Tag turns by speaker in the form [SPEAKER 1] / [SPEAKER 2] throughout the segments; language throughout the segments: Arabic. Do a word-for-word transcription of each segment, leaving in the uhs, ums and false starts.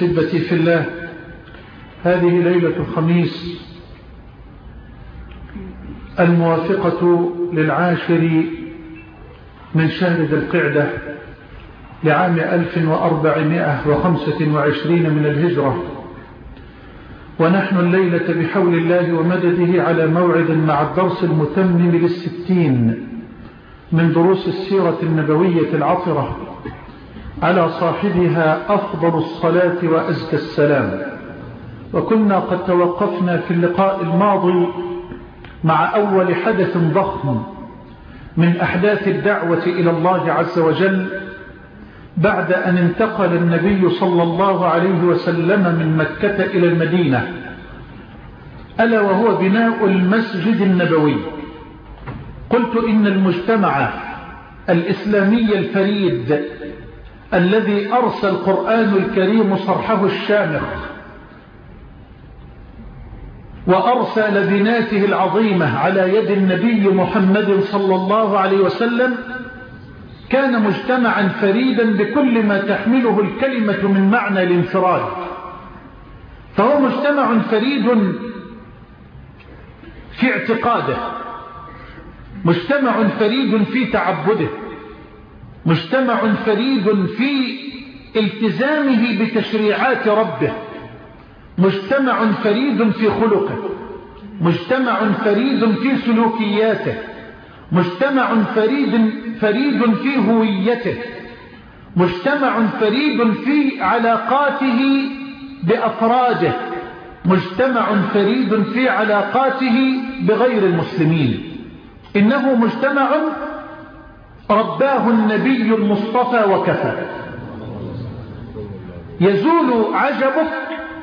[SPEAKER 1] أحبتي في الله، هذه ليلة الخميس الموافقة للعاشر من شهر ذي القعدة لعام ألف وأربعمائة وخمسة وعشرين من الهجرة، ونحن الليلة بحول الله ومدده على موعد مع الدرس المتمم للستين من دروس السيرة النبوية العطرة على صاحبها أفضل الصلاة وأزكى السلام. وكنا قد توقفنا في اللقاء الماضي مع أول حدث ضخم من أحداث الدعوة إلى الله عز وجل بعد أن انتقل النبي صلى الله عليه وسلم من مكة إلى المدينة، ألا وهو بناء المسجد النبوي. قلت إن المجتمع الإسلامي الفريد الذي أرسى القرآن الكريم صرحه الشامخ وأرسى لبناته العظيمة على يد النبي محمد صلى الله عليه وسلم كان مجتمعا فريدا بكل ما تحمله الكلمة من معنى الانفراد. فهو مجتمع فريد في اعتقاده، مجتمع فريد في تعبده، مجتمع فريد في التزامه بتشريعات ربه، مجتمع فريد في خلقه، مجتمع فريد في سلوكياته، مجتمع فريد فريد في هويته، مجتمع فريد في علاقاته بأفراده، مجتمع فريد في علاقاته بغير المسلمين. إنه مجتمع رباه النبي المصطفى وكفى. يزول عجبك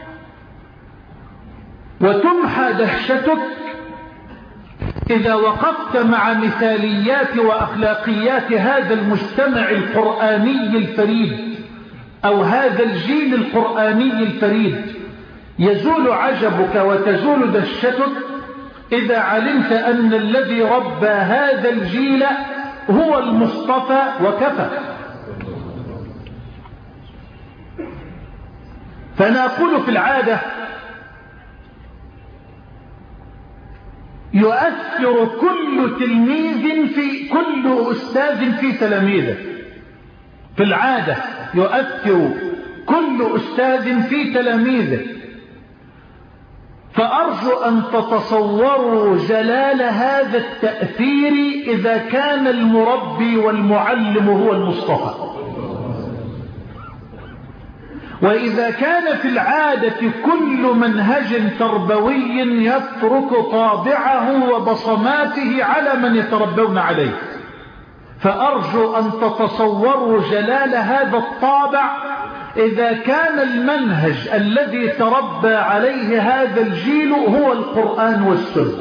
[SPEAKER 1] وتمحى دهشتك إذا وقفت مع مثاليات وأخلاقيات هذا المجتمع القرآني الفريد أو هذا الجيل القرآني الفريد. يزول عجبك وتزول دهشتك إذا علمت أن الذي ربى هذا الجيل هو المصطفى وكفى. فأنا أقول في العادة يؤثر كل تلميذ في كل أستاذ في تلاميذه. في العادة يؤثر كل أستاذ في تلاميذه. فأرجو أن تتصوروا جلال هذا التأثير إذا كان المربي والمعلم هو المصطفى. وإذا كان في العادة كل منهج تربوي يترك طابعه وبصماته على من يتربون عليه، فأرجو أن تتصوروا جلال هذا الطابع إذا كان المنهج الذي تربى عليه هذا الجيل هو القرآن والسنة.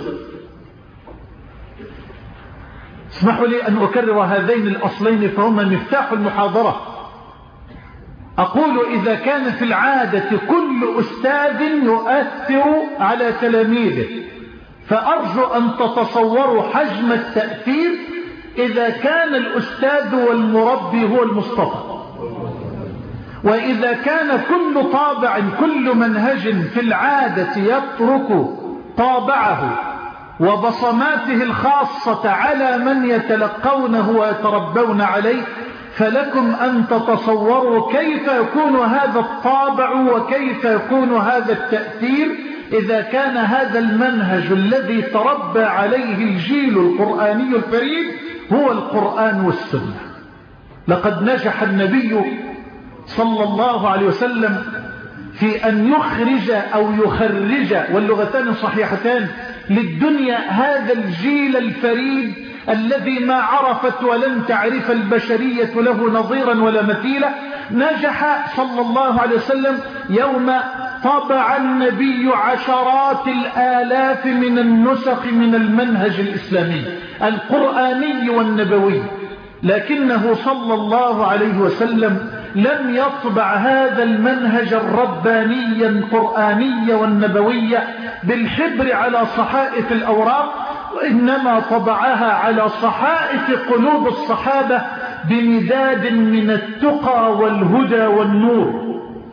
[SPEAKER 1] اسمحوا لي أن أكرر هذين الأصلين فهما مفتاح المحاضرة. أقول إذا كان في العادة كل أستاذ يؤثر على تلاميذه، فأرجو أن تتصوروا حجم التأثير إذا كان الأستاذ والمربي هو المصطفى. وإذا كان كل طابع كل منهج في العادة يترك طابعه وبصماته الخاصة على من يتلقونه ويتربون عليه، فلكم أن تتصوروا كيف يكون هذا الطابع وكيف يكون هذا التأثير إذا كان هذا المنهج الذي تربى عليه الجيل القرآني الفريد هو القرآن والسنة. لقد نجح النبي صلى الله عليه وسلم في أن يخرج أو يخرج واللغتان صحيحتان للدنيا هذا الجيل الفريد الذي ما عرفت ولن تعرف البشرية له نظيرا ولا مثيلا. نجح صلى الله عليه وسلم يوم طبع النبي عشرات الآلاف من النسخ من المنهج الإسلامي القرآني والنبوي، لكنه صلى الله عليه وسلم لم يطبع هذا المنهج الرباني القرآني والنبوي بالحبر على صحائف الأوراق، وإنما طبعها على صحائف قلوب الصحابة بمداد من التقى والهدى والنور.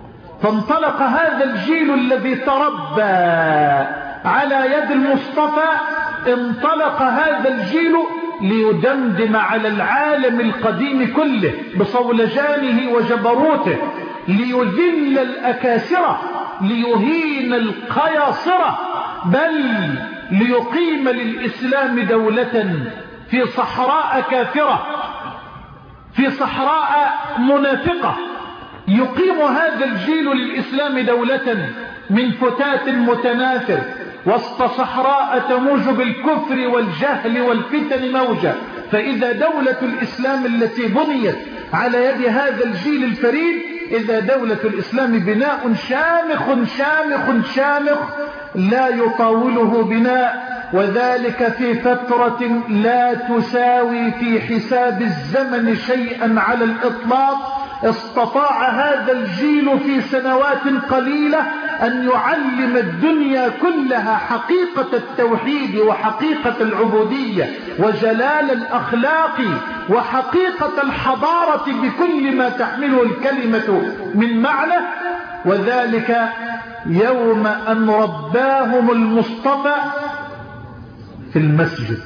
[SPEAKER 1] فانطلق هذا الجيل الذي تربى على يد المصطفى، انطلق هذا الجيل ليدمدم على العالم القديم كله بصولجانه وجبروته، ليذل الأكاسرة، ليهين القياصرة، بل ليقيم للإسلام دولة في صحراء كافرة، في صحراء منافقة. يقيم هذا الجيل للإسلام دولة من فتات متناثر وسط صحراء تموج بالكفر والجهل والفتن موجة. فإذا دولة الإسلام التي بنيت على يد هذا الجيل الفريد، إذا دولة الإسلام بناء شامخ شامخ شامخ لا يطاوله بناء، وذلك في فترة لا تساوي في حساب الزمن شيئا على الإطلاق. استطاع هذا الجيل في سنوات قليلة أن يعلم الدنيا كلها حقيقة التوحيد وحقيقة العبودية وجلال الأخلاق وحقيقة الحضارة بكل ما تحمله الكلمة من معنى، وذلك يوم أن رباهم المصطفى في المسجد.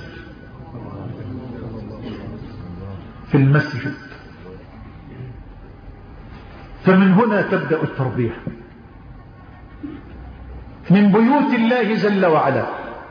[SPEAKER 1] في المسجد. فمن هنا تبدأ التربية من بيوت الله جل وعلا.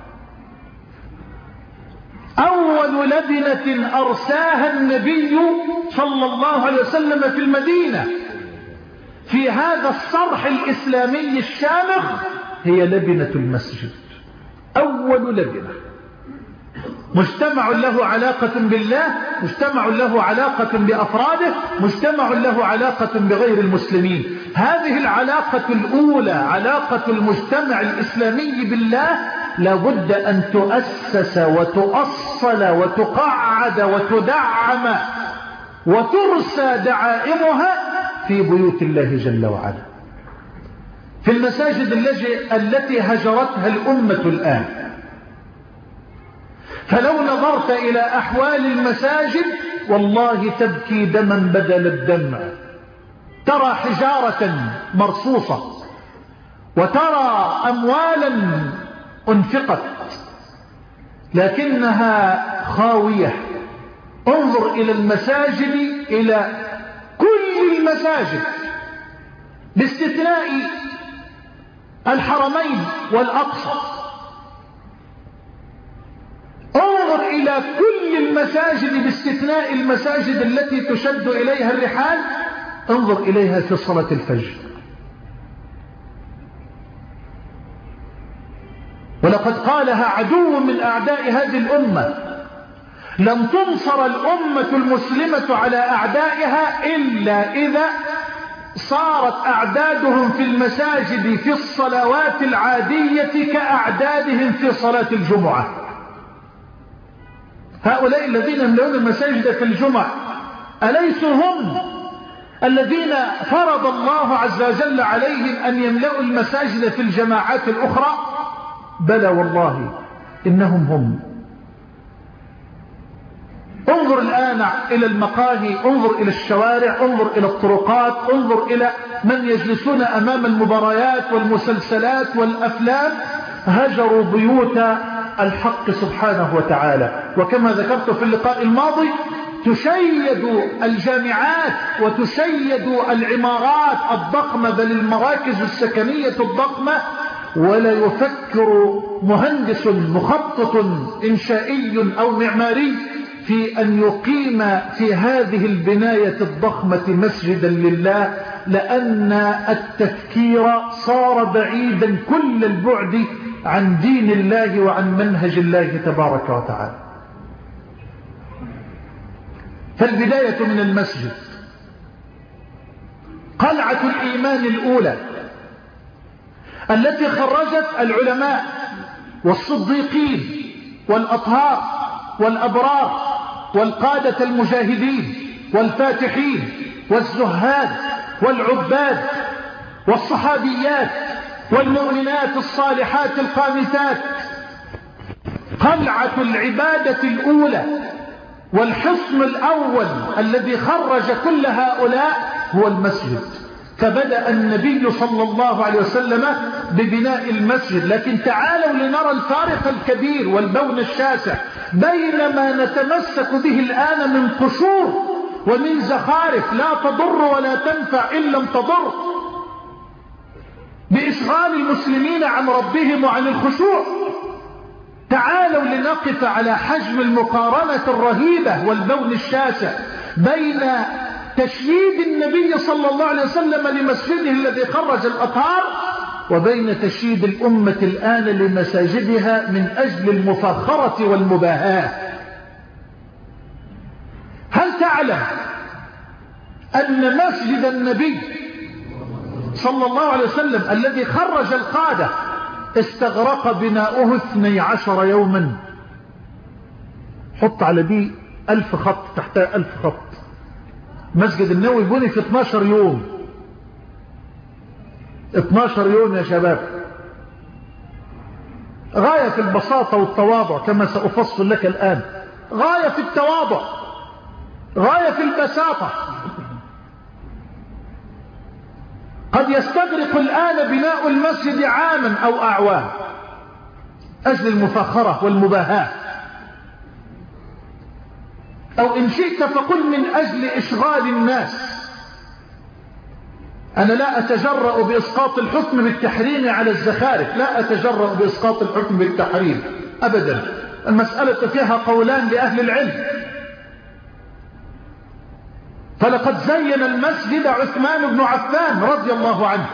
[SPEAKER 1] أول لبنة أرساها النبي صلى الله عليه وسلم في المدينة في هذا الصرح الإسلامي الشامخ هي لبنة المسجد. أول لبنة. مجتمع له علاقة بالله، مجتمع له علاقة بأفراده، مجتمع له علاقة بغير المسلمين. هذه العلاقة الأولى علاقة المجتمع الإسلامي بالله لابد أن تؤسس وتؤصل وتقعد وتدعم وترسى دعائمها في بيوت الله جل وعلا، في المساجد التي هجرتها الأمة الآن. فلو نظرت إلى أحوال المساجد والله تبكي دما بدل الدمع. ترى حجارة مرصوصة وترى أموالا أنفقت لكنها خاوية. انظر إلى المساجد، إلى كل المساجد باستثناء الحرمين والأقصى. انظر إلى كل المساجد باستثناء المساجد التي تشد إليها الرحال، انظر إليها في صلاة الفجر. ولقد قالها عدو من أعداء هذه الأمة: لن تنصر الأمة المسلمة على أعدائها إلا إذا صارت أعدادهم في المساجد في الصلوات العادية كأعدادهم في صلاة الجمعة. هؤلاء الذين يملؤون المساجد في الجمعة أليسوا هم الذين فرض الله عز وجل عليهم أن يملؤوا المساجد في الجماعات الأخرى؟ بلى والله إنهم هم. انظر الآن إلى المقاهي، انظر إلى الشوارع، انظر إلى الطرقات، انظر إلى من يجلسون أمام المباريات والمسلسلات والأفلام. هجروا بيوت الحق سبحانه وتعالى. وكما ذكرت في اللقاء الماضي تشيد الجامعات وتشيد العمارات الضخمة بل المراكز السكنية الضخمة، ولا يفكر مهندس مخطط إنشائي أو معماري في أن يقيم في هذه البناية الضخمة مسجدا لله، لأن التفكير صار بعيدا كل البعد عن دين الله وعن منهج الله تبارك وتعالى. فالبداية من المسجد. قلعة الإيمان الأولى التي خرجت العلماء والصديقين والأطهار والأبرار والقادة المجاهدين والفاتحين والزهاد والعباد والصحابيات والمؤمنات الصالحات القانتات. قلعة العبادة الأولى والحصن الأول الذي خرج كل هؤلاء هو المسجد. فبدأ النبي صلى الله عليه وسلم ببناء المسجد. لكن تعالوا لنرى الفارق الكبير والبون الشاسع بين ما نتمسك به الآن من قشور ومن زخارف لا تضر ولا تنفع إن لم تضر، بإشغال المسلمين عن ربهم وعن الخشوع. تعالوا لنقف على حجم المقارنة الرهيبة والبون الشاسع بين تشييد النبي صلى الله عليه وسلم لمسجده الذي خرج الأطهار وبين تشييد الأمة الآن لمساجدها من أجل المفاخرة والمباهاة. هل تعلم أن مسجد النبي صلى الله عليه وسلم الذي خرج القادة استغرق بناؤه اثني عشر يوما؟ حط على دي ألف خط تحتها ألف خط. مسجد النبوي بني في اثناشر يوم. اثناشر يوم يا شباب. غاية في البساطة والتواضع كما سأفصل لك الآن. غاية في التواضع، غاية في البساطة. قد يستغرق الآن بناء المسجد عاما أو أعوام أجل المفاخرة والمباهاة، أو إن شئت فقل من أجل إشغال الناس. أنا لا أتجرأ بإسقاط الحكم بالتحريم على الزخارف، لا أتجرأ بإسقاط الحكم بالتحريم أبدا. المسألة فيها قولان لأهل العلم. فلقد زين المسجد عثمان بن عفان رضي الله عنه.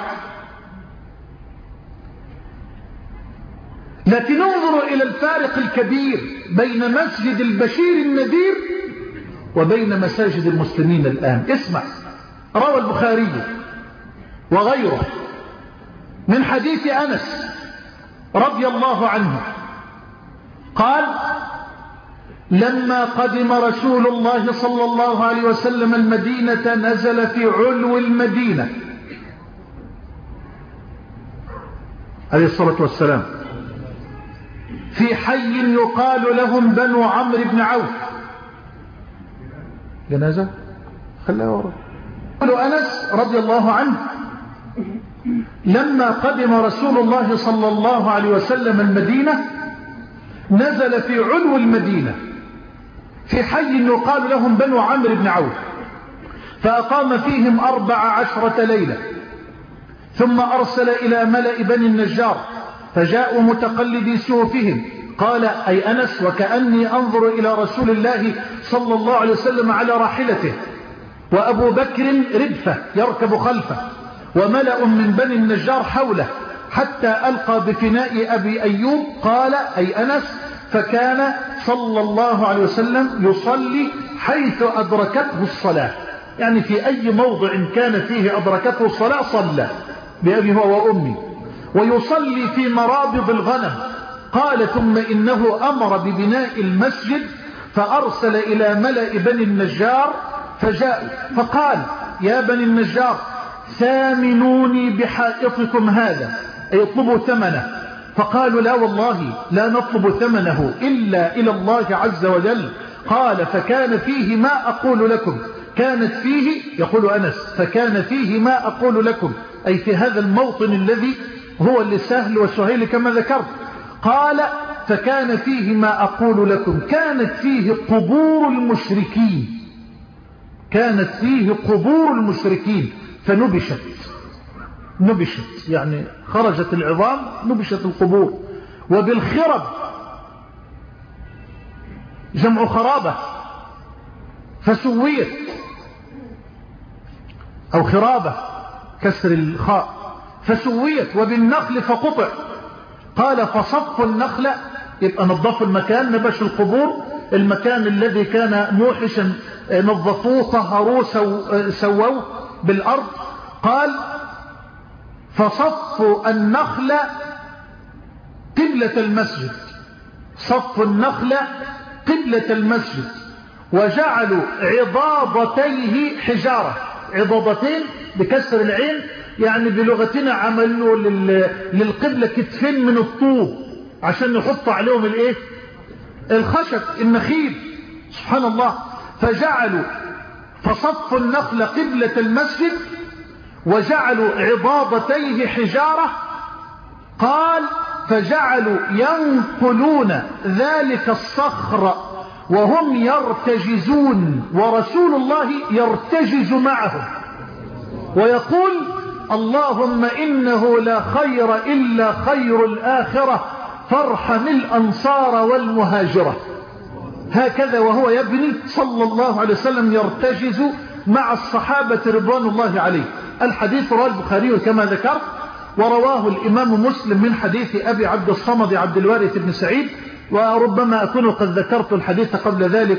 [SPEAKER 1] لكن انظروا إلى الفارق الكبير بين مسجد البشير النذير وبين مساجد المسلمين الآن. اسمع، روى البخاري وغيره من حديث أنس رضي الله عنه قال: لما قدم رسول الله صلى الله عليه وسلم المدينة نزل في علو المدينة عليه الصلاة والسلام في حي يقال لهم بنو عمرو بن عوف. جنازة خليها ورا. يقول أنس رضي الله عنه: لما قدم رسول الله صلى الله عليه وسلم المدينة نزل في علو المدينة في حي يقال لهم بنو عمرو بن عوف، فأقام فيهم أربع عشرة ليلة، ثم أرسل إلى ملأ بني النجار فجاءوا متقلدي سيوفهم. قال أي أنس: وكأني أنظر إلى رسول الله صلى الله عليه وسلم على راحلته، وأبو بكر ردفه يركب خلفه، وملأ من بني النجار حوله، حتى ألقى بفناء أبي أيوب. قال أي أنس: فكان صلى الله عليه وسلم يصلي حيث أدركته الصلاة، يعني في أي موضع كان فيه أدركته الصلاة صلى بأبي هو وأمي، ويصلي في مرابض الغنم. قال: ثم إنه أمر ببناء المسجد فأرسل إلى ملأ بني النجار فجاءوا فقال: يا بني النجار ثامنوني بحائطكم هذا، أي اطلبوا ثمنه. فقالوا: لا والله لا نطلب ثمنه إلا إلى الله عز وجل. قال: فكان فيه ما أقول لكم. كانت فيه، يقول أنس، فكان فيه ما أقول لكم، أي في هذا الموطن الذي هو لسهل وسهيل كما ذكرت. قال: فكان فيه ما أقول لكم. كانت فيه قبور المشركين، كانت فيه قبور المشركين فنبشت، نبشت يعني خرجت العظام، نبشت القبور. وبالخرب جمع خرابة فسويت، أو خرابة كسر الخاء فسويت. وبالنخل فقطع. قال: فصفوا النخل، يبقى نظفوا المكان، نبش القبور، المكان الذي كان موحشا نظفوه طهروه سووه بالأرض. قال: فصفوا النخل قبلة المسجد، صفوا النخل قبلة المسجد، وجعلوا عضاضتيه حجارة. عضاضتين بكسر العين، يعني بلغتنا عملوا للقبلة كتفين من الطوب عشان يحطوا عليهم الايه؟ الخشب النخيل. سبحان الله. فجعلوا فصفوا النخل قبلة المسجد، وجعلوا عضاضتيه حجارة، قال فجعلوا ينقلون ذلك الصخر وهم يرتجزون، ورسول الله يرتجز معهم ويقول اللهم إنه لا خير إلا خير الآخرة فارحم الأنصار والمهاجرة. هكذا وهو يبني صلى الله عليه وسلم يرتجز مع الصحابة رضوان الله عليه. الحديث رواه البخاري كما ذكرت، ورواه الإمام مسلم من حديث أبي عبد الصمد عبد الوارث بن سعيد، وربما أكون قد ذكرت الحديث قبل ذلك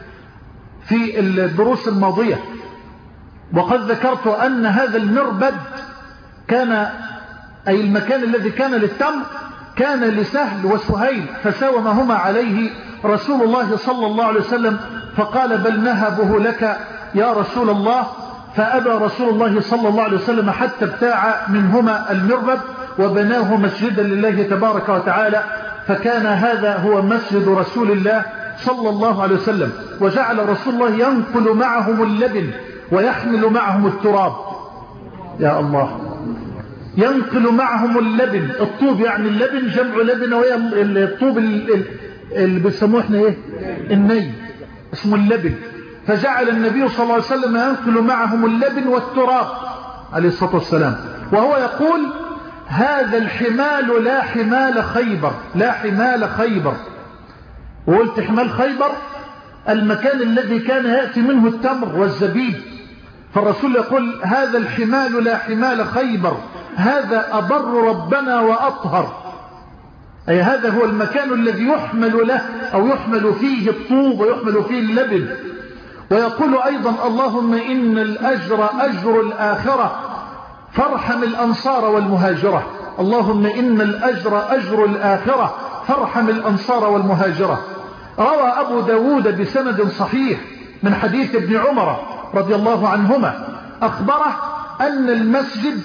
[SPEAKER 1] في الدروس الماضية. وقد ذكرت أن هذا المربد كان، أي المكان الذي كان للتمر، كان لسهل وسهيل، فساومهما عليه رسول الله صلى الله عليه وسلم فقال بل نهبه لك يا رسول الله، فأبى رسول الله صلى الله عليه وسلم حتى ابتاع منهما المربد وبناه مسجدا لله تبارك وتعالى، فكان هذا هو مسجد رسول الله صلى الله عليه وسلم. وجعل رسول الله ينقل معهم اللبن ويحمل معهم التراب. يا الله، ينقل معهم اللبن، الطوب يعني اللبن جمع لبن، وهي الطوب اللي بيسموه احنا ايه، الني، اسمه اللبن. فجعل النبي صلى الله عليه وسلم ينقل معهم اللبن والتراب عليه الصلاة والسلام، وهو يقول هذا الحمال لا حمال خيبر، لا حمال خيبر. وقلت حمال خيبر المكان الذي كان يأتي منه التمر والزبيب، فالرسول يقول هذا الحمال لا حمال خيبر، هذا أبر ربنا وأطهر، أي هذا هو المكان الذي يحمل له أو يحمل فيه الطوب ويحمل فيه اللبن. ويقول أيضا اللهم إن الأجر أجر الآخرة فارحم الأنصار والمهاجرة، اللهم إن الأجر أجر الآخرة فارحم الأنصار والمهاجرة. روى أبو داود بسند صحيح من حديث ابن عمر رضي الله عنهما أخبره أن المسجد،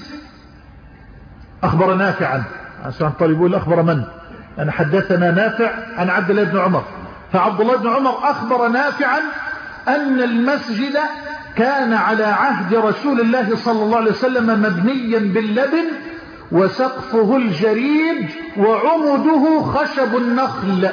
[SPEAKER 1] أخبر نافعا، عشان طالبوا أخبر من؟ أنا حدثنا نافع عن عبد الله بن عمر، فعبد الله بن عمر أخبر نافعا أن المسجد كان على عهد رسول الله صلى الله عليه وسلم مبنيا باللبن وسقفه الجريد وعمده خشب النخل.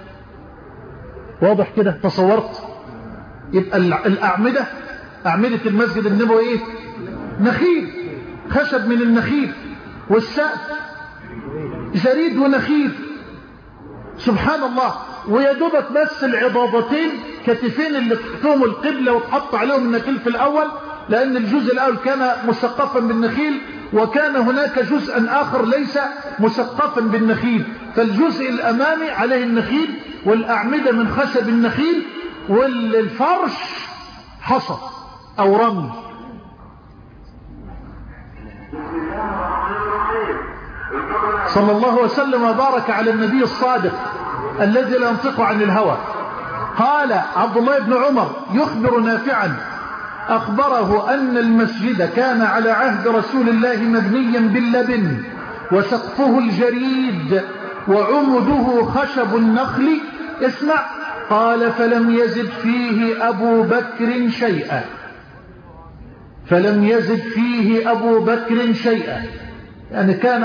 [SPEAKER 1] واضح كده؟ تصورت؟ يبقى الأعمدة، أعمدة المسجد النبوي إيه؟ نخيل، خشب من النخيل، والسقف جريد ونخيل. سبحان الله. ويدوبك بس العضاضتين كتفين اللي تحتهم القبلة وتحط عليهم النخيل في الأول، لأن الجزء الأول كان مسقفا بالنخيل، وكان هناك جزء آخر ليس مسقفا بالنخيل، فالجزء الأمامي عليه النخيل والأعمدة من خشب النخيل، والفرش حصى أو رمل. صلى الله وسلم وبارك على النبي الصادق الذي لا ينطق عن الهوى. قال عبد الله بن عمر يخبر نافعا أخبره أن المسجد كان على عهد رسول الله مبنيا باللبن وسقفه الجريد وعمده خشب النخل. اسمع، قال فلم يزد فيه أبو بكر شيئا، فلم يزد فيه أبو بكر شيئا، يعني كان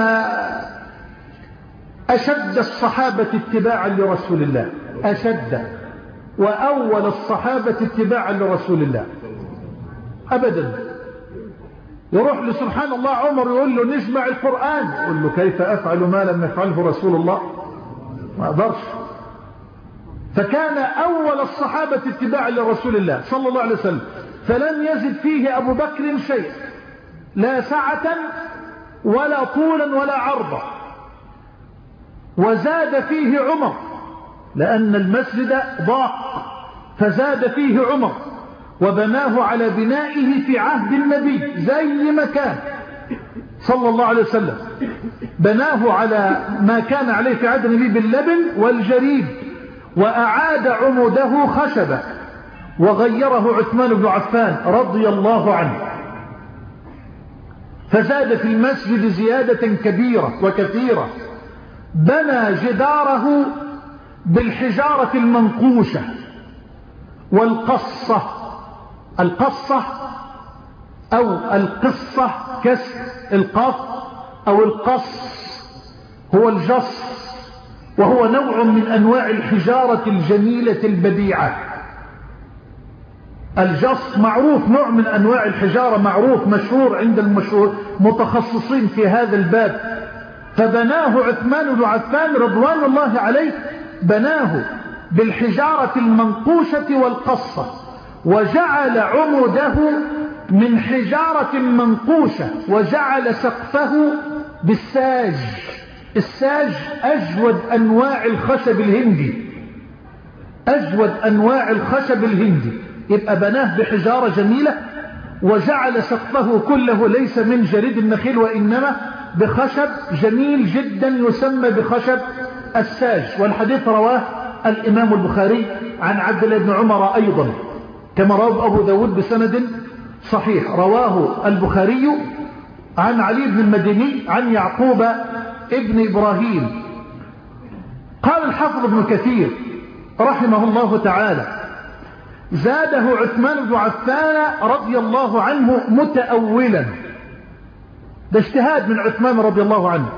[SPEAKER 1] أشد الصحابة اتباعا لرسول الله، أشد وأول الصحابة اتباعا لرسول الله أبدا. يروح لسبحان الله عمر يقول له نسمع القرآن، يقول له كيف أفعل ما لم يفعله رسول الله؟ ما أقدرش. فكان أول الصحابة اتباعا لرسول الله صلى الله عليه وسلم، فلم يزد فيه أبو بكر شيء، لا سعة ولا طولا ولا عرضا. وزاد فيه عمر لأن المسجد ضاق، فزاد فيه عمر وبناه على بنائه في عهد النبي زي ما كان صلى الله عليه وسلم، بناه على ما كان عليه في عهد النبي باللبن والجريد، وأعاد عموده خشبا، وغيره عثمان بن عفان رضي الله عنه، فزاد في المسجد زيادة كبيرة وكثيرة. بنى جداره بالحجارة المنقوشة والقصة. القصة أو القصة كسر القاف، أو القص هو الجص، وهو نوع من أنواع الحجارة الجميلة البديعة. الجص معروف، نوع من أنواع الحجارة معروف مشهور عند المشهور متخصصين في هذا الباب. فبناه عثمان بن عفان رضوان الله عليه، بناه بالحجارة المنقوشة والقصة، وجعل عمده من حجارة منقوشة، وجعل سقفه بالساج. الساج أجود أنواع الخشب الهندي، أجود أنواع الخشب الهندي. يبقى بناه بحجارة جميلة، وجعل سقفه كله ليس من جريد النخيل، وإنما بخشب جميل جدا يسمى بخشب الساج. والحديث رواه الإمام البخاري عن عبد الله بن عمر أيضا، كما رواه أبو داود بسند صحيح. رواه البخاري عن علي بن المديني عن يعقوب ابن إبراهيم. قال الحافظ ابن كثير رحمه الله تعالى: زاده عثمان بن عفان رضي الله عنه متأولا. ده اجتهاد من عثمان رضي الله عنه.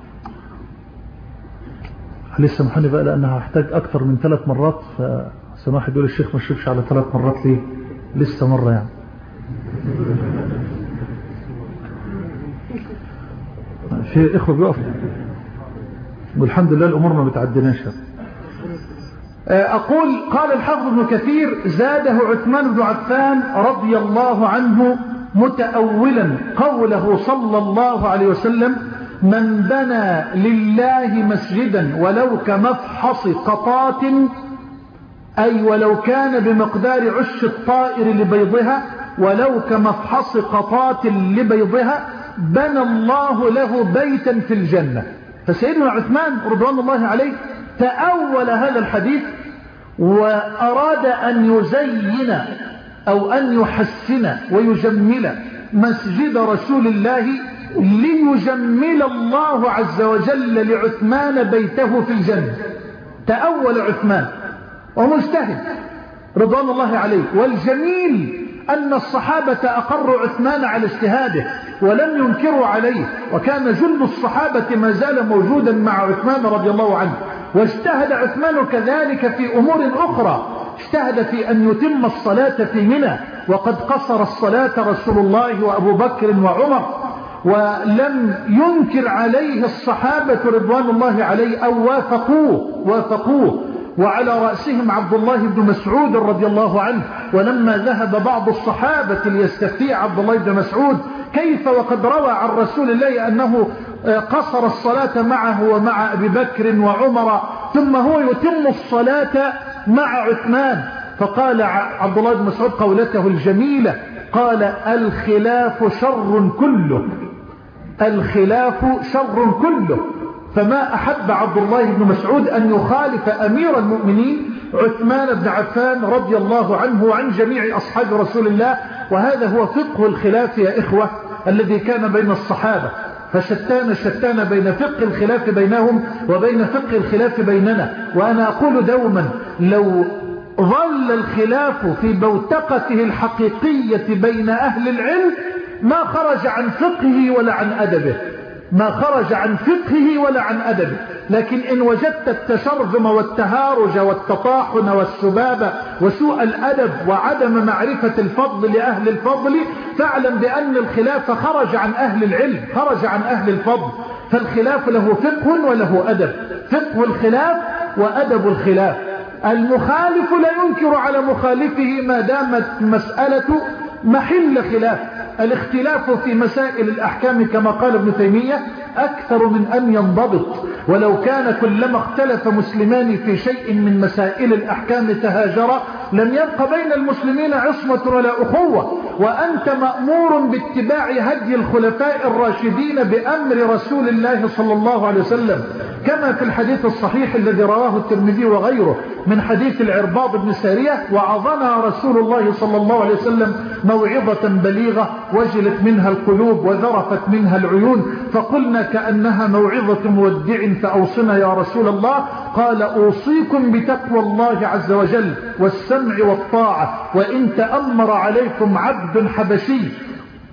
[SPEAKER 1] لسه محني بقى لأنها هحتاج أكثر من ثلاث مرات، فسماح يقول الشيخ ما شربش على ثلاث مرات ليه؟ لسه مرة يعني. في إخوة بيقف، والحمد لله الأمور ما بتعدناش. أقول: قال الحافظ ابن كثير: زاده عثمان بن عفان رضي الله عنه متأولا قوله صلى الله عليه وسلم: من بنى لله مسجدا ولو كمفحص قطات، أي ولو كان بمقدار عش الطائر لبيضها، ولو كمفحص قطات لبيضها، بنى الله له بيتا في الجنة. فسيدنا عثمان رضوان الله عليه تأول هذا الحديث، وأراد أن يزين أو أن يحسن ويجمل مسجد رسول الله، ليجمل الله عز وجل لعثمان بيته في الجنة. تأول عثمان ومجتهد رضوان الله عليه. والجميل أن الصحابة أقروا عثمان على اجتهاده ولم ينكروا عليه، وكان جل الصحابة ما زال موجودا مع عثمان رضي الله عنه. واجتهد عثمان كذلك في أمور أخرى، اجتهد في أن يتم الصلاة في منى، وقد قصر الصلاة رسول الله وأبو بكر وعمر، ولم ينكر عليه الصحابة رضوان الله عليه أو وافقوه وافقوه وعلى رأسهم عبد الله بن مسعود رضي الله عنه. ولما ذهب بعض الصحابة ليستفتي عبد الله بن مسعود كيف وقد روى عن رسول الله أنه قصر الصلاة معه ومع أبي بكر وعمر، ثم هو يتم الصلاة مع عثمان، فقال عبد الله بن مسعود قولته الجميلة، قال: الخلاف شر كله، الخلاف شر كله. فما أحب عبد الله بن مسعود أن يخالف أمير المؤمنين عثمان بن عفان رضي الله عنه وعن جميع أصحاب رسول الله. وهذا هو فقه الخلاف يا إخوة الذي كان بين الصحابة، فشتان شتان بين فقه الخلاف بينهم وبين فقه الخلاف بيننا. وأنا أقول دوما: لو ظل الخلاف في بوتقته الحقيقية بين أهل العلم ما خرج عن فقهه ولا عن أدبه، ما خرج عن فقهه ولا عن أدبه. لكن إن وجدت التشرذم والتهارج والتطاحن والسباب وسوء الأدب وعدم معرفة الفضل لأهل الفضل، فاعلم بأن الخلاف خرج عن أهل العلم، خرج عن أهل الفضل. فالخلاف له فقه وله أدب، فقه الخلاف وأدب الخلاف. المخالف لا ينكر على مخالفه ما دامت مسألة محل خلاف. الاختلاف في مسائل الأحكام كما قال ابن تيمية أكثر من أن ينضبط، ولو كان كلما اختلف مسلمان في شيء من مسائل الأحكام تهاجرا لم يبق بين المسلمين عصمة ولا أخوة. وأنت مأمور باتباع هدي الخلفاء الراشدين بأمر رسول الله صلى الله عليه وسلم، كما في الحديث الصحيح الذي رواه الترمذي وغيره من حديث العرباض بن سارية: وعظنا رسول الله صلى الله عليه وسلم موعظة بليغة وجلت منها القلوب وذرفت منها العيون، فقلنا كأنها موعظة مودع فأوصنا يا رسول الله. قال: أوصيكم بتقوى الله عز وجل والسمع والطاعة، وإن تأمر عليكم عبد حبشي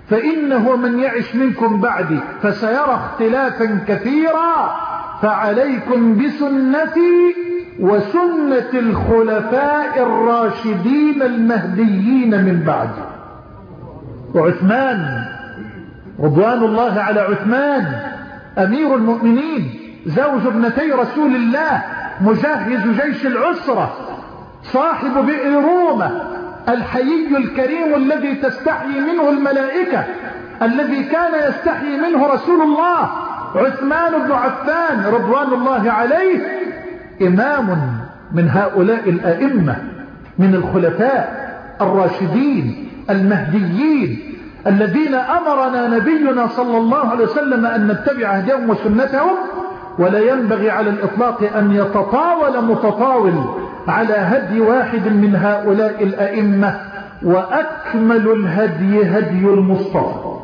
[SPEAKER 1] فإنه من يعش منكم بعدي فسيرى اختلافا كثيرا فعليكم بسنتي وسنة الخلفاء الراشدين المهديين من بعدي. وعثمان رضوان الله على عثمان أمير المؤمنين زوج ابنتي رسول الله مجهز جيش العسرة صاحب بئر رومة الحيي الكريم الذي تستحيي منه الملائكة الذي كان يستحيي منه رسول الله عثمان بن عفان رضوان الله عليه إمام من هؤلاء الأئمة من الخلفاء الراشدين المهديين الذين أمرنا نبينا صلى الله عليه وسلم أن نتبع هديهم وسنتهم. ولا ينبغي على الإطلاق أن يتطاول متطاول على هدي واحد من هؤلاء الأئمة. وأكمل الهدي هدي المصطفى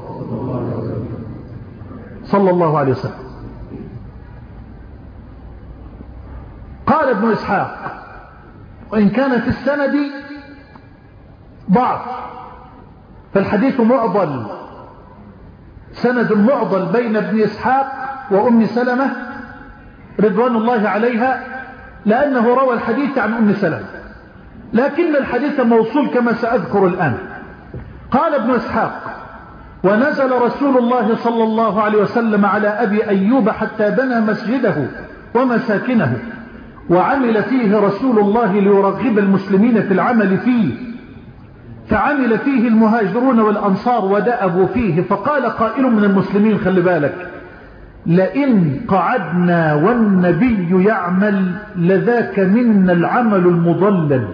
[SPEAKER 1] صلى الله عليه وسلم. قال ابن إسحاق وإن كان في السند ضعف فالحديث معضل، سند معضل بين ابن إسحاق وأم سلمة رضوان الله عليها لأنه روى الحديث عن أم سلمة، لكن الحديث موصول كما سأذكر الآن. قال ابن إسحاق ونزل رسول الله صلى الله عليه وسلم على أبي أيوب حتى بنى مسجده ومساكنه وعمل فيه رسول الله ليرغب المسلمين في العمل فيه، فعمل فيه المهاجرون والأنصار ودأبوا فيه. فقال قائل من المسلمين خلي بالك لئن قعدنا والنبي يعمل لذاك منا العمل المضلل،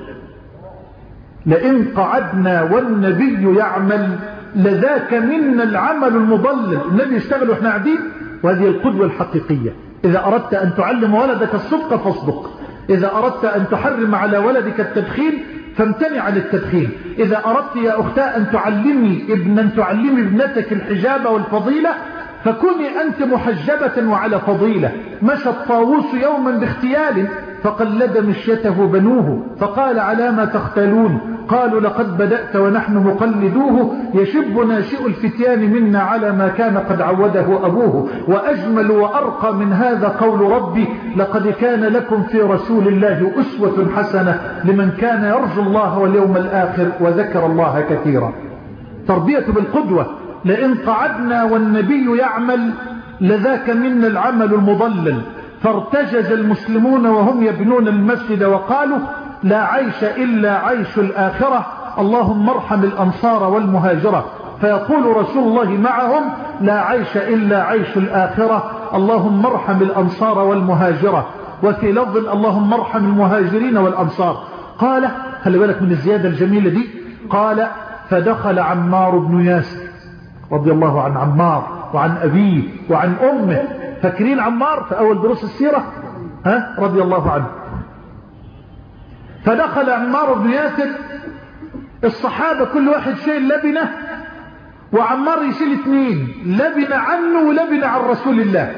[SPEAKER 1] لئن قعدنا والنبي يعمل لذاك منا العمل المضلل. النبي يشتغل واحنا قاعدين، وهذه القدوة الحقيقية. إذا أردت أن تعلم ولدك الصدق فاصدق، إذا أردت أن تحرم على ولدك التدخين فامتنع عن التدخين، إذا أردت يا أختاه أن تعلمي ابنا تعلمي ابنتك الحجاب والفضيلة فكوني أنت محجبة وعلى فضيلة. مشى الطاووس يوما باختيال فقلد مشيته بنوه فقال على ما تختلون؟ قالوا لقد بدأت ونحن مقلدوه، يشب ناشئ الفتيان منا على ما كان قد عوده أبوه، وأجمل وأرقى من هذا قول ربي لقد كان لكم في رسول الله أسوة حسنة لمن كان يرجو الله واليوم الآخر وذكر الله كثيرا. تربية بالقدوة. لئن قعدنا والنبي يعمل لذاك منا العمل المضلل. فارتجز المسلمون وهم يبنون المسجد وقالوا لا عيش إلا عيش الآخرة اللهم ارحم الأنصار والمهاجرة. فيقول رسول الله معهم لا عيش إلا عيش الآخرة اللهم ارحم الأنصار والمهاجرة. وفي لفظ اللهم ارحم المهاجرين والأنصار. قال خلي بالك من الزيادة الجميلة دي، قال فدخل عمار بن ياسر رضي الله عن عمار وعن أبيه وعن أمه. فاكرين عمار في أول دروس السيرة ها رضي الله عنه. فدخل عمار بن ياسر، الصحابة كل واحد شيل لبنة وعمار يشيل اثنين، لبنة عنه ولبنة عن رسول الله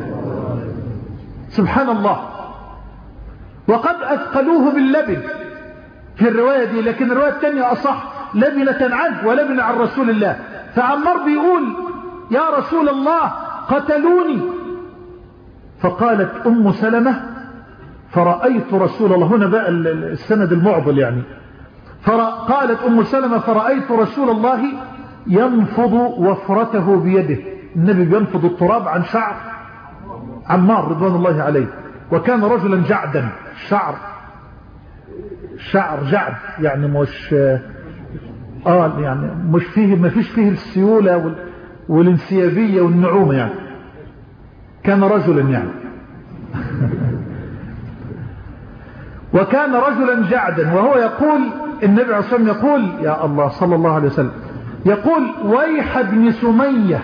[SPEAKER 1] سبحان الله. وقد أثقلوه باللبن في الرواية دي، لكن الرواية الثانية أصح، لبنة عنه ولبنة عن رسول الله. فعمار بيقول يا رسول الله قتلوني. فقالت أم سلمة فرأيت رسول الله، هنا بقى السند المعضل يعني، فقالت أم سلمة فرأيت رسول الله ينفض وفرته بيده. النبي بينفض التراب عن شعر عمار رضوان الله عليه، وكان رجلا جعدا، شعر شعر جعد يعني مش آه يعني مش فيه ما فيش فيه السيولة والانسيابية والنعومة يعني، كان رجلا يعني وكان رجلا جعدا. وهو يقول النبي عليه الصلاة والسلام يقول يا الله صلى الله عليه وسلم يقول ويح ابن سمية،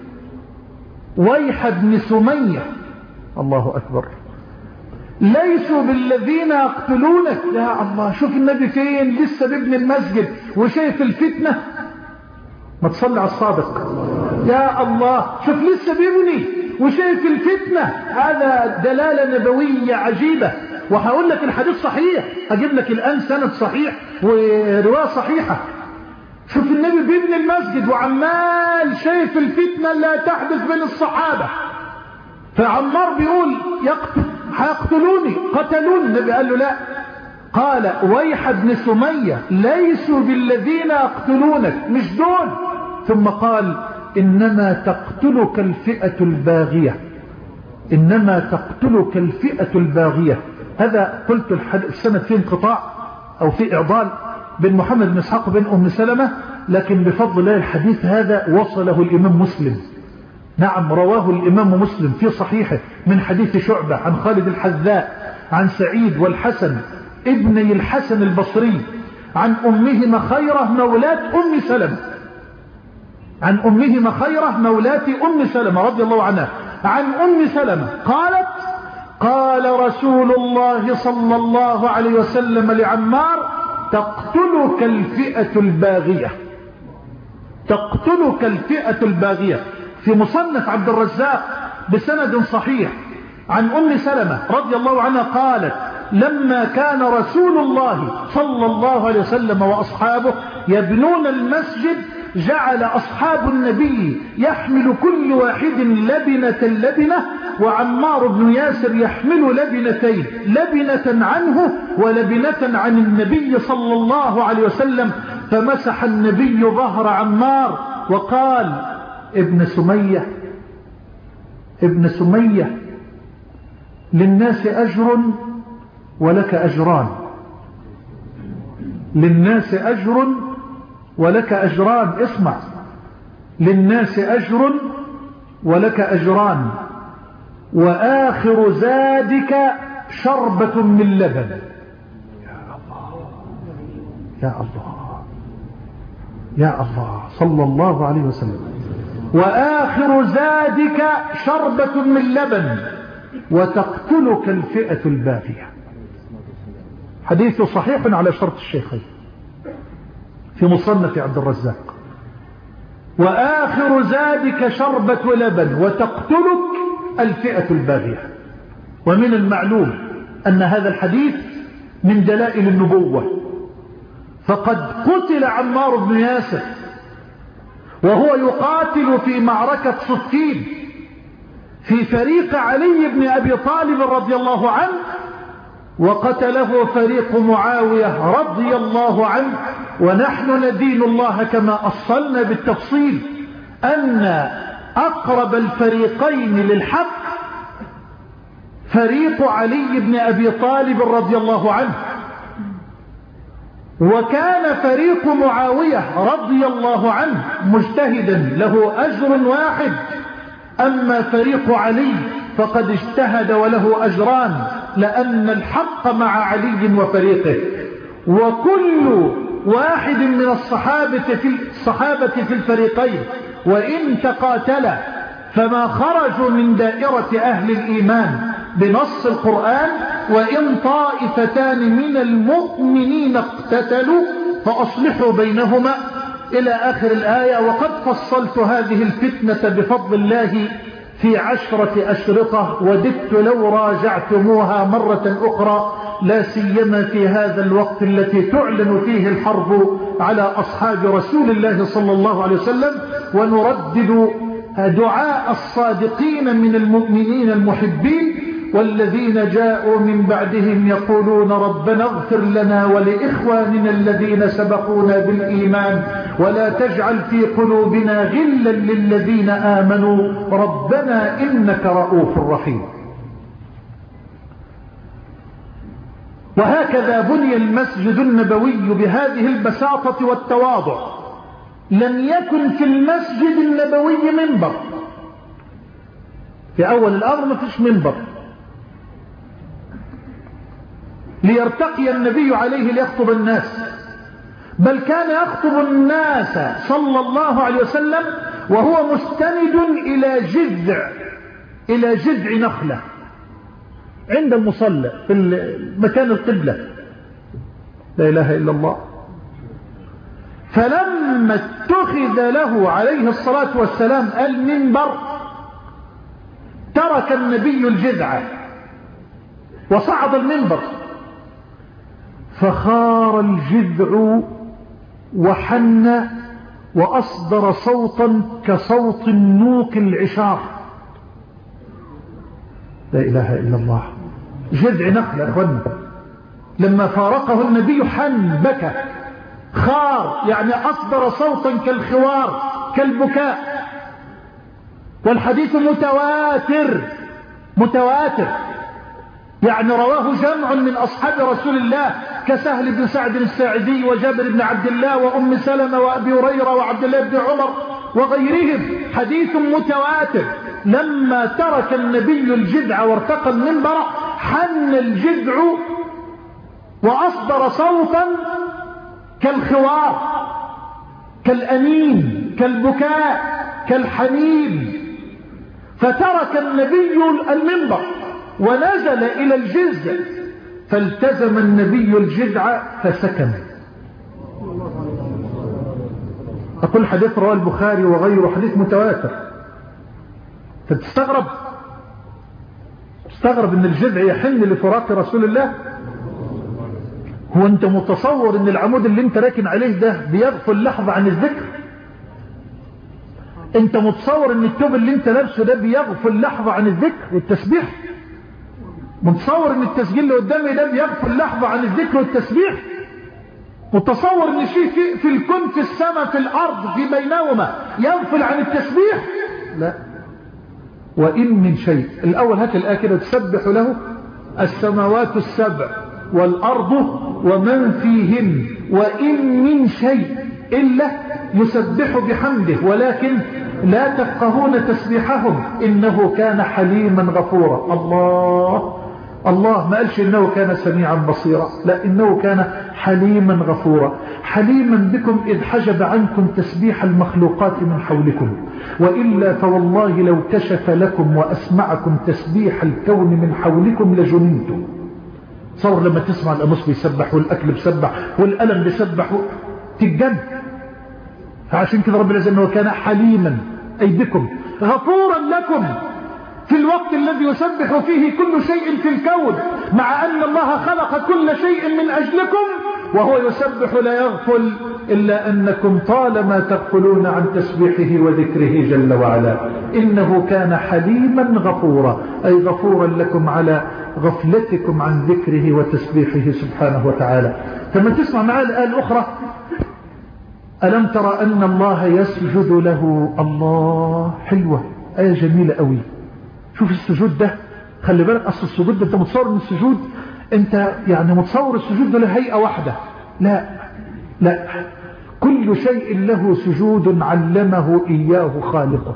[SPEAKER 1] ويح ابن سمية، الله أكبر، ليسوا بالذين يقتلونك. يا الله شوف النبي فين، لسه بابن المسجد وشايف الفتنة. ما تصلي على الصادق. يا الله شوف لسه بابني وشايف الفتنة. هذا دلالة نبوية عجيبة. وهقول لك الحديث صحيح، هجيب لك الآن سند صحيح ورواية صحيحة. شوف النبي بيبني المسجد وعمال شايف الفتنة اللي تحدث بين الصحابة، فعمار بيقول يقتل هيقتلوني قتلوني. النبي قال له لا، قال ويح ابن سمية ليسوا بالذين يقتلونك، مش دول. ثم قال إنما تقتلك الفئة الباغية، إنما تقتلك الفئة الباغية. هذا قلت السنة في انقطاع أو في إعضال بين محمد بن إسحاق وبين أم سلمة، لكن بفضل الله الحديث هذا وصله الإمام مسلم. نعم رواه الإمام مسلم في صحيحه من حديث شعبة عن خالد الحذاء عن سعيد والحسن ابني الحسن البصري عن أمهما خيرة مولاة أم سلمة، عن أمهما خيرة مولاة أم سلمة رضي الله عنها، عن أم سلمة قالت قال رسول الله صلى الله عليه وسلم لعمار تقتلك الفئة الباغية، تقتلك الفئة الباغية. في مصنف عبد الرزاق بسند صحيح عن أم سلمة رضي الله عنها قالت لما كان رسول الله صلى الله عليه وسلم وأصحابه يبنون المسجد جعل أصحاب النبي يحمل كل واحد لبنة لبنة، وعمار بن ياسر يحمل لبنتين، لبنة عنه ولبنة عن النبي صلى الله عليه وسلم. فمسح النبي ظهر عمار وقال ابن سمية ابن سمية للناس أجر ولك أجران، للناس أجر ولك أجران، اسمع، للناس أجر ولك أجران، وآخر زادك شربة من لبن. يا الله يا الله يا الله صلى الله عليه وسلم. وآخر زادك شربة من لبن وتقتلك الفئة الباغية. حديث صحيح على شرط الشيخين في مصنف عبد الرزاق. وآخر زادك شربة لبن وتقتلك الفئة الباغية. ومن المعلوم أن هذا الحديث من دلائل النبوة، فقد قتل عمار بن ياسر وهو يقاتل في معركة صفين في فريق علي بن أبي طالب رضي الله عنه، وقتله فريق معاوية رضي الله عنه. ونحن ندين الله كما أصلنا بالتفصيل أن أقرب الفريقين للحق فريق علي بن أبي طالب رضي الله عنه، وكان فريق معاوية رضي الله عنه مجتهدا له أجر واحد، أما فريق علي فقد اجتهد وله أجران، لأن الحق مع علي وفريقه. وكل واحد من الصحابة في الصحابة في الفريقين وإن تقاتلا فما خرجوا من دائرة أهل الإيمان بنص القرآن. وإن طائفتان من المؤمنين اقتتلوا فأصلحوا بينهما إلى آخر الآية. وقد فصلت هذه الفتنة بفضل الله في عشرة أشرطة، وددت لو راجعتموها مرة أخرى، لا سيما في هذا الوقت التي تعلن فيه الحرب على أصحاب رسول الله صلى الله عليه وسلم. ونردد دعاء الصادقين من المؤمنين المحبين والذين جاءوا من بعدهم يقولون ربنا اغفر لنا ولإخواننا الذين سبقونا بالإيمان ولا تجعل في قلوبنا غلا للذين آمنوا ربنا إنك رؤوف رحيم. وهكذا بني المسجد النبوي بهذه البساطة والتواضع. لم يكن في المسجد النبوي منبر، في أول الأمر ما فيش منبر ليرتقي النبي عليه ليخطب الناس، بل كان يخطب الناس صلى الله عليه وسلم وهو مستند إلى جذع إلى جذع نخلة عند المصلى في مكان القبلة. لا إله إلا الله. فلما اتخذ له عليه الصلاة والسلام المنبر ترك النبي الجذع وصعد المنبر، فخار الجذع وحن وأصدر صوتا كصوت النوق العشار. لا إله إلا الله. جذع نخلة أخوانا لما فارقه النبي حن بكى خار، يعني أصدر صوتا كالخوار كالبكاء. والحديث متواتر متواتر يعني رواه جمع من أصحاب رسول الله كسهل بن سعد الساعدي وجابر بن عبد الله وأم سلمة وأبي هريرة وعبد الله بن عمر وغيرهم. حديث متواتر. لما ترك النبي الجذع وارتقى المنبر حن الجذع وأصدر صوتا كالخوار كالأنين كالبكاء كالحنين. فترك النبي المنبر ونزل إلى الجذع فالتزم النبي الجذع فسكن. أقول حديث رواه البخاري وغيره، حديث متواتر. فتستغرب تستغرب ان الجذع يحن لفراق رسول الله. هو انت متصور ان العمود اللي انت راكن عليه ده بيغفل لحظة عن الذكر؟ انت متصور ان الثوب اللي انت لابسه ده بيغفل لحظة عن الذكر والتسبيح؟ متصور ان التسجيل اللي قدامي ده بيغفل لحظة عن الذكر والتسبيح؟ متصور ان شيء في, في الكون في السماء في الارض في بينهما يغفل عن التسبيح؟ لا. وإن من شيء، الأول هات الآية كده، تسبح له السماوات السبع والأرض ومن فيهن وإن من شيء إلا يسبح بحمده ولكن لا تفقهون تسبيحهم إنه كان حليما غفورا. الله الله ما قالش إنه كان سميعا بصيرا، لا، إنه كان حليما غفورا. حليما بكم إذ حجب عنكم تسبيح المخلوقات من حولكم، وإلا فوالله لو كشف لكم وأسمعكم تسبيح الكون من حولكم لجننتم. صور لما تسمع القميص بيسبح والأكل بيسبح والألم بيسبح تتجن. فعشان كده رب العزة إنه كان حليما أي بكم غفورا لكم في الوقت الذي يسبح فيه كل شيء في الكون، مع أن الله خلق كل شيء من أجلكم وهو يسبح لا يغفل، إلا أنكم طالما تغفلون عن تسبيحه وذكره جل وعلا. إنه كان حليما غفورا أي غفورا لكم على غفلتكم عن ذكره وتسبيحه سبحانه وتعالى. فما تسمع معاه الآية الأخرى، ألم ترى أن الله يسجد له. الله، حلوة، آية جميلة قوي. شوف السجود ده، خلي بالك، أصل السجود ده أنت متصور من السجود، أنت يعني متصور السجود ده لهيئة واحدة. لا لا، كل شيء له سجود علمه إياه خالقه.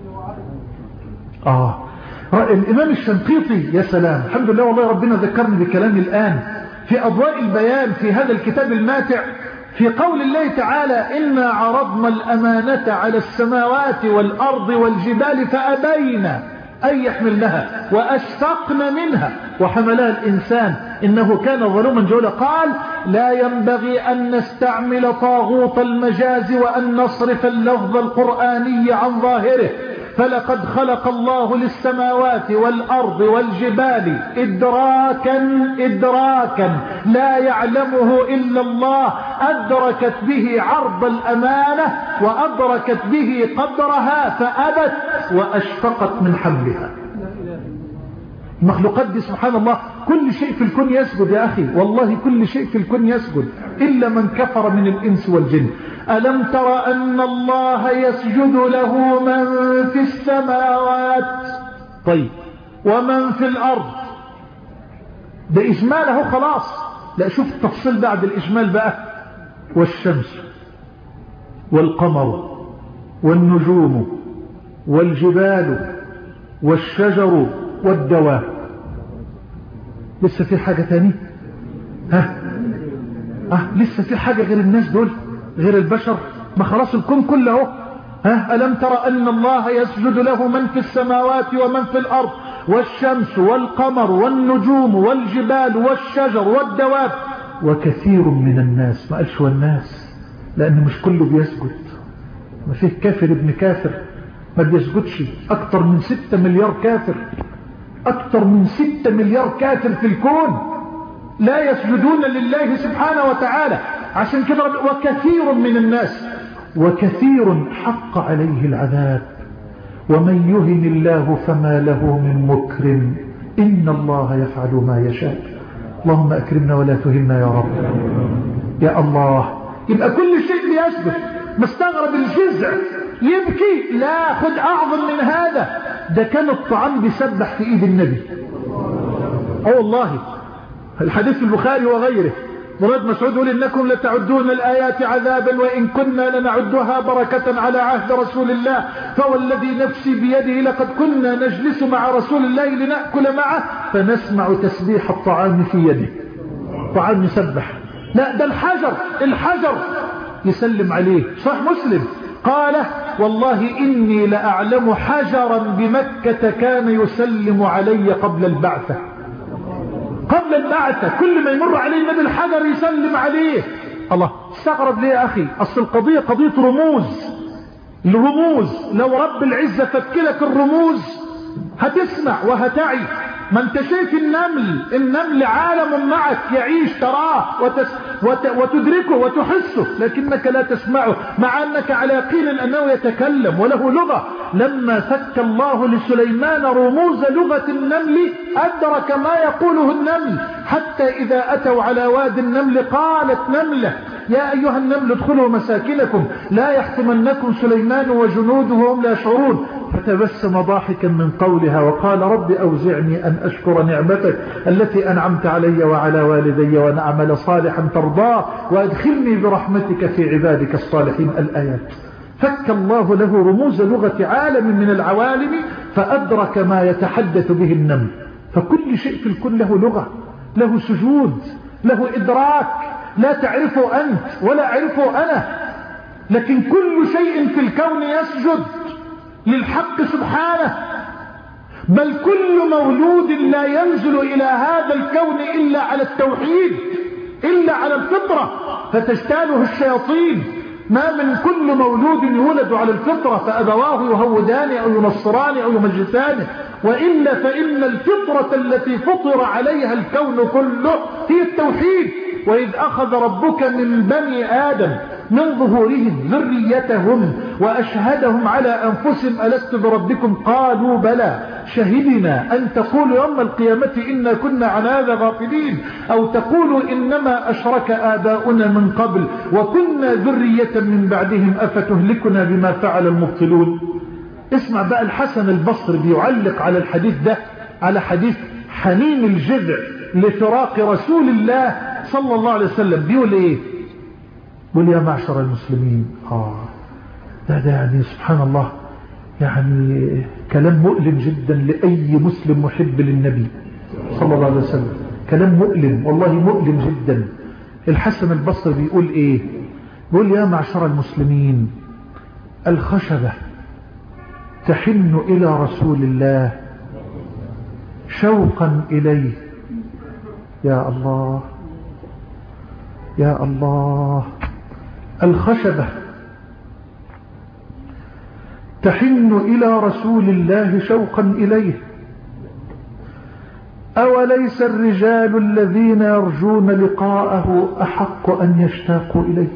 [SPEAKER 1] آه الإمام الشنقيطي، يا سلام، الحمد لله والله ربنا ذكرني بكلامي الآن في أضواء البيان في هذا الكتاب الماتع، في قول الله تعالى إنا عرضنا الأمانة على السماوات والأرض والجبال فأبينا أن يحملنها وأشفقن منها وحملها الإنسان إنه كان ظلوما جهولا. قال لا ينبغي أن نستعمل طاغوت المجاز وأن نصرف اللفظ القرآني عن ظاهره، فلقد خلق الله للسماوات والأرض والجبال إدراكا إدراكا لا يعلمه إلا الله، أدركت به عرض الأمانة وأدركت به قدرها فأبت وأشفقت من حملها. المخلوقات دي سبحان الله كل شيء في الكون يسجد يا أخي، والله كل شيء في الكون يسجد إلا من كفر من الإنس والجن. ألم تر أن الله يسجد له من في السماوات طيب ومن في الأرض؟ ده إجماله خلاص، لا شوف التفصيل بعد الإجمال بقى. والشمس والقمر والنجوم والجبال والشجر والدواب. لسه في حاجة تاني؟ ها اه لسه في حاجة غير الناس دول، غير البشر؟ ما خلاص الكون كله. ها ألم ترى أن الله يسجد له من في السماوات ومن في الأرض والشمس والقمر والنجوم والجبال والشجر والدواب وكثير من الناس. ما قالش والناس لأن مش كله بيسجد، ما فيه كافر ابن كافر ما بيسجدش. أكتر من ستة مليار كافر، أكتر من ستة مليار كافر في الكون لا يسجدون لله سبحانه وتعالى. عشان كده وكثير من الناس، وكثير حق عليه العذاب، ومن يهن الله فما له من مكرم، إن الله يفعل ما يشاء. اللهم أكرمنا ولا تهنا يا رب يا الله. يبقى كل شيء بيسبب. مستغرب الجزع يبكي؟ لا، خد أعظم من هذا. ده كان الطعام بيسبح في إيد النبي. أو والله الحديث البخاري وغيره، مراد مسعود يقول إنكم لتعدون الآيات عذابا وإن كنا لنعدها بركة على عهد رسول الله، فوالذي نفسي بيده لقد كنا نجلس مع رسول الله لنأكل معه فنسمع تسبيح الطعام في يده. طعام يسبح. لا، ده الحجر الحجر يسلم عليه. صح مسلم قال والله إني لأعلم حجرا بمكة كان يسلم علي قبل البعثة. قبل البعثة كل ما يمر عليه النبي الحجر يسلم عليه. الله، استغرب ليه يا أخي؟ أصل القضية قضية رموز. الرموز لو رب العزة فكلك الرموز هتسمع وهتعي. ما انت شايف النمل النمل عالم معك يعيش تراه وتس وت وتدركه وتحسه، لكنك لا تسمعه، مع أنك على يقين أنه يتكلم وله لغة. لما فك الله لسليمان رموز لغة النمل أدرك ما يقوله النمل، حتى إذا أتوا على واد النمل قالت نملة يا أيها النمل ادخلوا مساكنكم لا يحطمنكم سليمان وجنوده وهم لا يشعرون، فتبسم ضاحكا من قولها وقال رب أوزعني أن أشكر نعمتك التي أنعمت علي وعلى والدي وأن أعمل صالحا ترضاه وأدخلني برحمتك في عبادك الصالحين. الآيات. فك الله له رموز لغة عالم من العوالم فأدرك ما يتحدث به النمل. فكل شيء في الكون له لغة، له سجود، له إدراك لا تعرفه أنت ولا أعرفه أنا، لكن كل شيء في الكون يسجد للحق سبحانه. بل كل مولود لا ينزل إلى هذا الكون إلا على التوحيد، إلا على الفطرة، فتجتاله الشياطين. ما من كل مولود يولد على الفطرة فأبواه يهودان أو ينصران أو يمجسانه، وإلا فإن الفطرة التي فطر عليها الكون كله هي التوحيد. وإذ أخذ ربك من بني آدم من ظهورهم ذريتهم وأشهدهم على أنفسهم ألست بربكم قالوا بلى شهدنا أن تقولوا يوم القيامة إنا كنا عن هذا غافلين أو تقولوا إنما أشرك آباؤنا من قبل وكنا ذرية من بعدهم أفتهلكنا بما فعل المبطلون. اسمع بقى الحسن البصري بيعلق على الحديث ده، على حديث حنين الجذع لفراق رسول الله صلى الله عليه وسلم. بيقول ايه؟ بيقول يا معشر المسلمين. آه ده, ده يعني سبحان الله، يعني كلام مؤلم جدا لأي مسلم محب للنبي صلى الله عليه وسلم. كلام مؤلم والله، مؤلم جدا. الحسن البصري بيقول ايه؟ بيقول يا معشر المسلمين الخشبة تحن إلى رسول الله شوقا إليه. يا الله يا الله، الخشبة تحن إلى رسول الله شوقا إليه. أوليس الرجال الذين يرجون لقاءه أحق أن يشتاقوا إليه؟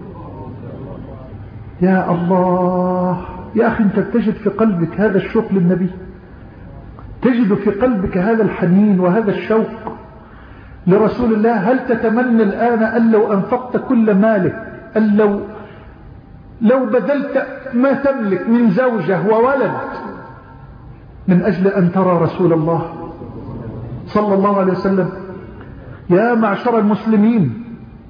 [SPEAKER 1] يا الله يا أخي، أنت تجد في قلبك هذا الشوق للنبي، تجد في قلبك هذا الحنين وهذا الشوق لرسول الله. هل تتمنى الآن أن لو أنفقت كل مالك، أن لو لو بذلت ما تملك من زوجة وولد من أجل أن ترى رسول الله صلى الله عليه وسلم؟ يا معشر المسلمين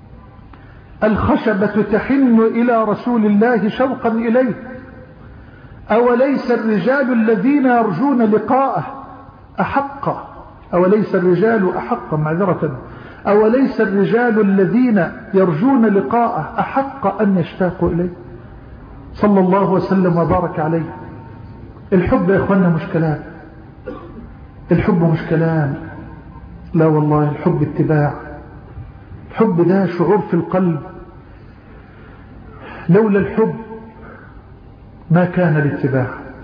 [SPEAKER 1] الخشبة تحن إلى رسول الله شوقا إليه. أوليس الرجال الذين يرجون لقاءه أحق أوليس الرجال أحق معذرة أوليس الرجال الذين يرجون لقاءه أحق أن يشتاقوا إليه صلى الله وسلم وبارك عليه. الحب يا إخوانا مش كلام، الحب مش كلام، لا والله، الحب اتباع. الحب ده شعور في القلب. لولا الحب ما كان الاتباع،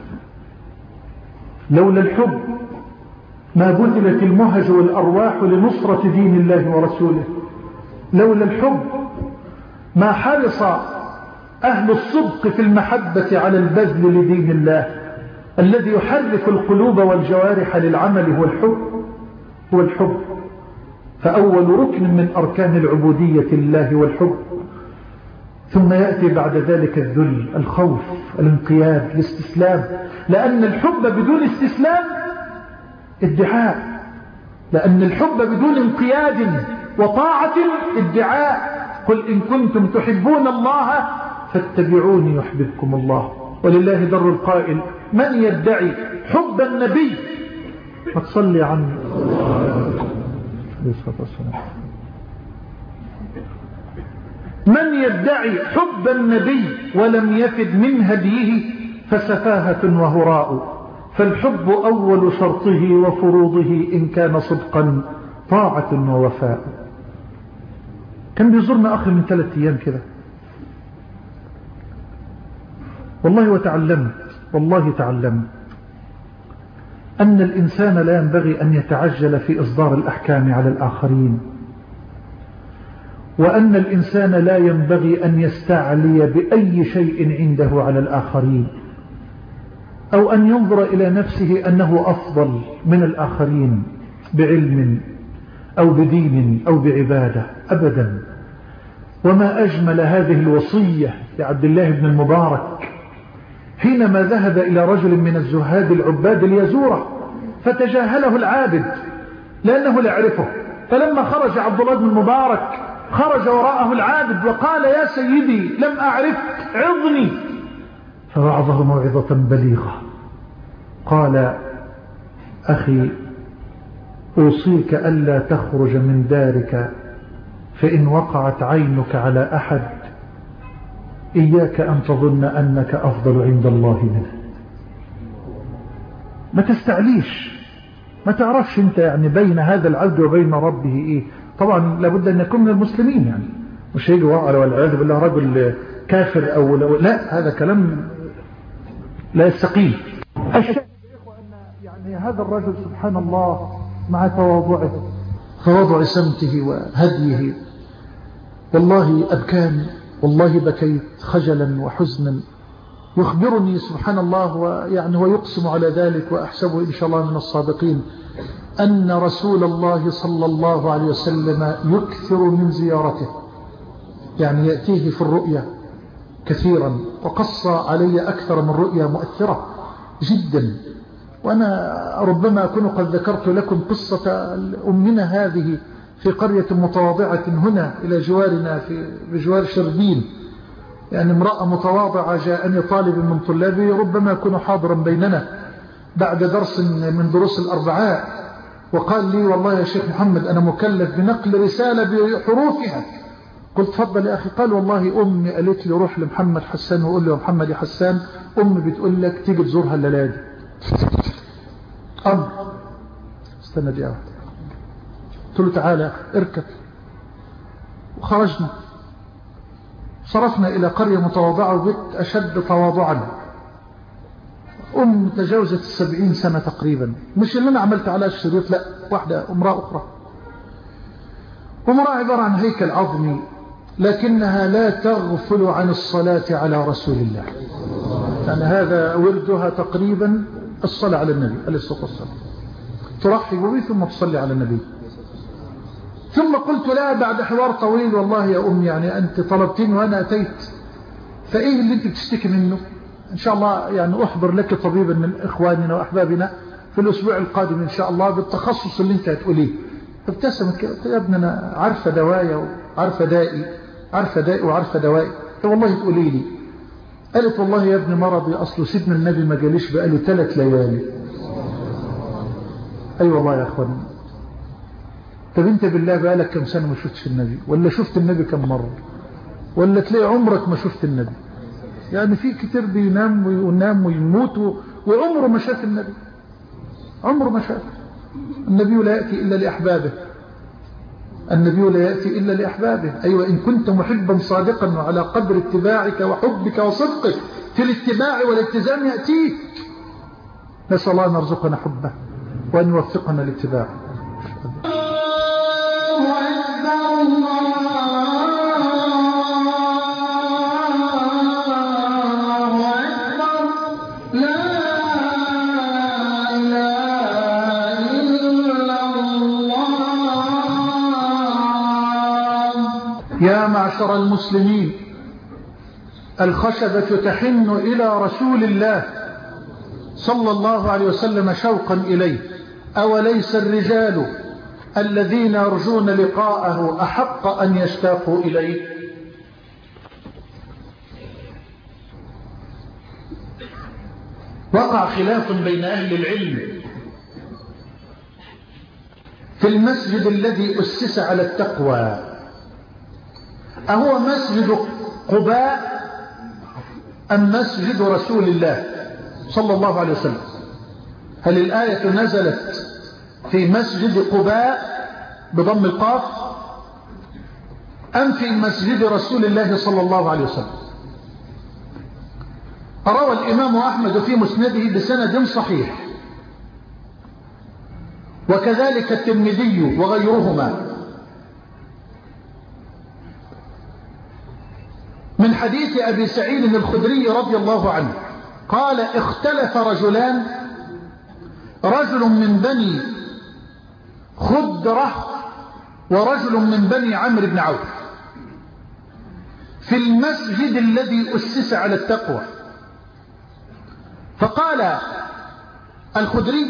[SPEAKER 1] لولا الحب ما بذلت المهج والأرواح لنصرة دين الله ورسوله، لولا الحب ما حرص أهل الصدق في المحبة على البذل لدين الله الذي يحرك القلوب والجوارح للعمل هو الحب هو الحب فأول ركن من أركان العبودية لله والحب. ثم يأتي بعد ذلك الذل، الخوف، الانقياد، الاستسلام، لأن الحب بدون استسلام ادعاء، لأن الحب بدون انقياد وطاعة ادعاء. قل إن كنتم تحبون الله فاتبعوني يحببكم الله. ولله در القائل: من يدعي حب النبي ما تصلي عنه. من يدعي حب النبي ولم يفد من هديه فسفاهة وهراء. فالحب أول شرطه وفروضه إن كان صدقا طاعة ووفاء. كان بيزورنا أخي من ثلاثة أيام كده والله وتعلمت والله تعلمت أن الإنسان لا ينبغي أن يتعجل في إصدار الأحكام على الآخرين، وأن الإنسان لا ينبغي أن يستعلي بأي شيء عنده على الآخرين، أو أن ينظر إلى نفسه أنه أفضل من الآخرين بعلم أو بدين أو بعبادة أبدا. وما أجمل هذه الوصية لعبد الله بن المبارك حينما ذهب إلى رجل من الزهاد العباد ليزوره فتجاهله العابد لأنه لا يعرفه، فلما خرج عبد الله بن المبارك خرج وراءه العابد وقال: يا سيدي لم أعرفك عظني. فوعظه موعظة بليغة، قال: أخي أوصيك ألا تخرج من دارك، فإن وقعت عينك على أحد إياك أن تظن أنك أفضل عند الله منه. ما تستعليش، ما تعرفش أنت يعني بين هذا العبد وبين ربه إيه. طبعا لابد أن يكون من المسلمين، يعني مش هيجي وقع والعياذ بالله رجل كافر أو لا، هذا كلام لا يستقيم. الشيء يعني هذا الرجل سبحان الله مع تواضعه تواضع سمته وهديه والله أبكاني، والله بكيت خجلا وحزنا. يخبرني سبحان الله ويعني هو يقسم على ذلك وأحسبه إن شاء الله من الصادقين أن رسول الله صلى الله عليه وسلم يكثر من زيارته، يعني يأتيه في الرؤيا كثيرا، وقص علي أكثر من رؤيا مؤثرة جدا. وأنا ربما أكون قد ذكرت لكم قصة أمنا هذه في قرية متواضعة هنا إلى جوارنا في بجوار شربين، يعني امرأة متواضعة جاءني طالب من طلابي ربما يكون حاضرا بيننا بعد درس من دروس الأربعاء، وقال لي: والله يا شيخ محمد أنا مكلف بنقل رسالة بحروفها. قلت: تفضل يا أخي. قال: والله أمي قالت لي روح لمحمد حسان وقول له: يا محمد يا حسان أمي بتقول لك تيجي تزورها الليلة دي. أمر استنى دي أولا. قلت له: تعالى اركب. وخرجنا صرفنا إلى قرية متواضعة وبيت أشد تواضعا، أم تجاوزت السبعين سنة تقريبا، مش اللي أنا عملت على الشريط، لا، واحدة امرأة أخرى، امرأة عبارة عن هيكل عظمي، لكنها لا تغفل عن الصلاة على رسول الله. يعني هذا وردها تقريبا الصلاة على النبي عليه الصلاة والسلام، ترحب به ثم تصلي على النبي. ثم قلت لها بعد حوار طويل: والله يا أم يعني أنت طلبتني وأنا أتيت، فإيه اللي أنت بتشتكي منه؟ إن شاء الله يعني أحضر لك طبيبا من إخواننا وأحبابنا في الأسبوع القادم إن شاء الله بالتخصص اللي أنت هتقوليه. فابتسمت كده: يا ابني أنا عارفة دوايا وعارفة دائي، عارفة دائي وعارفة دوائي، والله تقولي لي. قالت: والله يا ابني مرضي أصله سيدنا النبي ما جاليش بقاله ثلاث ليالي. أي أيوة والله يا أخوان. طب انت بالله بقالك كم سنة ما شفتش النبي؟ ولا شفت النبي كم مرة؟ ولا تلاقي عمرك ما شفت النبي؟ يعني في كتير بينام وينام ويموت وعمره ما شاف النبي، عمره ما شاف. النبي لا يأتي إلا لأحبابه، النبي لا يأتي إلا لأحبابه. أيوة إن كنت محبا صادقا وعلى قدر اتباعك وحبك وصدقك في الاتباع والالتزام يأتيك. نسأل الله أن يرزقنا حبه وأن يوفقنا الاتباع. الله يا معشر المسلمين، الخشبة تحن إلى رسول الله صلى الله عليه وسلم شوقا إليه، أوليس الرجال الذين يرجون لقاءه أحق أن يشتاقوا إليه؟ وقع خلاف بين أهل العلم في المسجد الذي أسس على التقوى، أهو مسجد قباء أم مسجد رسول الله صلى الله عليه وسلم؟ هل الآية نزلت في مسجد قباء بضم القاف أم في مسجد رسول الله صلى الله عليه وسلم؟ روى الإمام أحمد في مسنده بسند صحيح، وكذلك الترمذي وغيرهما من حديث أبي سعيد الخدري رضي الله عنه قال: اختلف رجلان، رجل من بني خدرة ورجل من بني عمرو بن عوف، في المسجد الذي أسس على التقوى. فقال الخدري: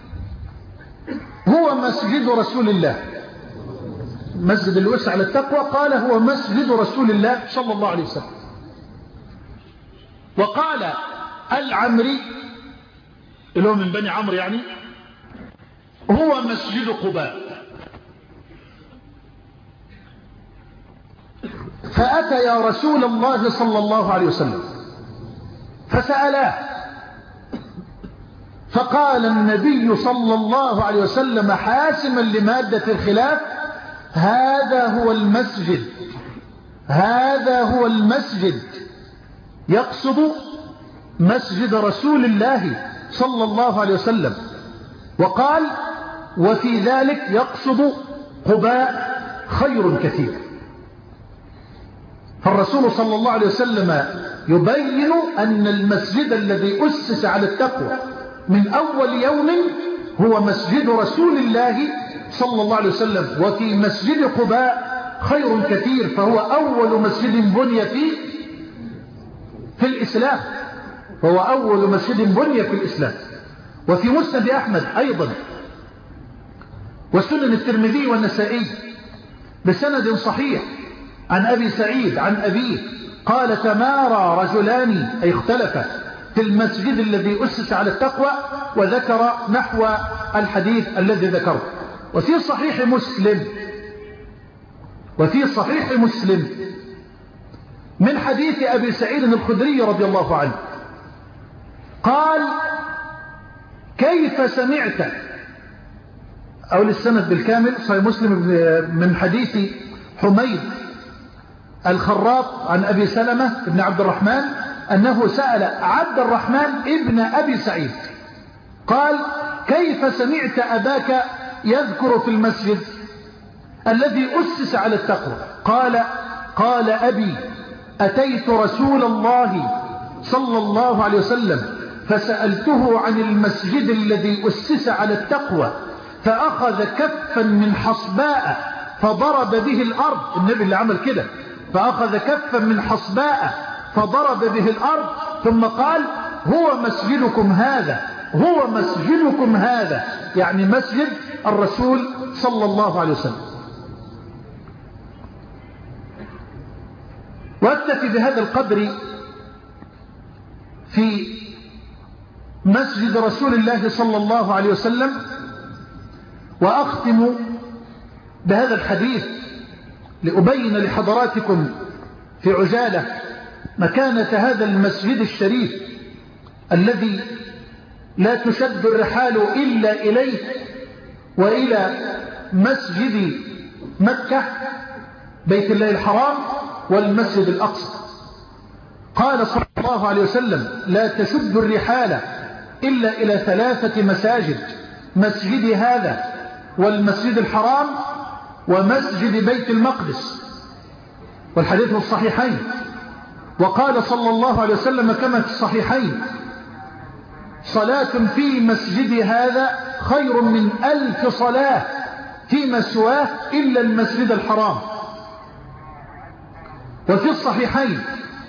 [SPEAKER 1] هو مسجد رسول الله. مسجد اللي أسس على التقوى قال هو مسجد رسول الله صلى الله عليه وسلم. وقال العمري اللي هو من بني عمرو يعني هو مسجد قباء. فأتى يا رسول الله صلى الله عليه وسلم فسألاه، فقال النبي صلى الله عليه وسلم حاسما لمادة الخلاف: هذا هو المسجد، هذا هو المسجد، يقصد مسجد رسول الله صلى الله عليه وسلم. وقال: وفي ذلك يقصد قباء خير كثير. فالرسول صلى الله عليه وسلم يبين أن المسجد الذي أسس على التقوى من أول يوم هو مسجد رسول الله صلى الله عليه وسلم، وفي مسجد قباء خير كثير، فهو أول مسجد بني في في الإسلام، فهو أول مسجد بني في الإسلام. وفي مسند أحمد أيضا وسنن الترمذي والنسائي بسند صحيح عن أبي سعيد عن أبيه قال: تمارى رجلان أي اختلفا في المسجد الذي أسس على التقوى، وذكر نحو الحديث الذي ذكره. وفي صحيح مسلم وفي صحيح مسلم من حديث أبي سعيد الخدري رضي الله عنه قال: كيف سمعت، أو للسند بالكامل صحيح مسلم من حديث حميد الخراط عن أبي سلمة بن عبد الرحمن أنه سأل عبد الرحمن ابن أبي سعيد قال: كيف سمعت أباك يذكر في المسجد الذي أسس على التقوى؟ قال: قال أبي: أتيت رسول الله صلى الله عليه وسلم فسألته عن المسجد الذي أسس على التقوى، فأخذ كفا من حصباء فضرب به الأرض. النبي اللي عمل كده، فأخذ كفا من حصباء فضرب به الأرض، ثم قال: هو مسجدكم هذا، هو مسجدكم هذا، يعني مسجد الرسول صلى الله عليه وسلم. وأكتفي بهذا القدر في مسجد رسول الله صلى الله عليه وسلم، وأختم بهذا الحديث لأبين لحضراتكم في عجالة مكانة هذا المسجد الشريف الذي لا تشد الرحال إلا إليه وإلى مسجد مكة بيت الله الحرام والمسجد الأقصى. قال صلى الله عليه وسلم: لا تشد الرحال إلا إلى ثلاثة مساجد: مسجد هذا والمسجد الحرام ومسجد بيت المقدس، والحديث في الصحيحين. وقال صلى الله عليه وسلم كما في الصحيحين: صلاة في مسجد هذا خير من ألف صلاة فيما سواه إلا المسجد الحرام. وفي الصحيحين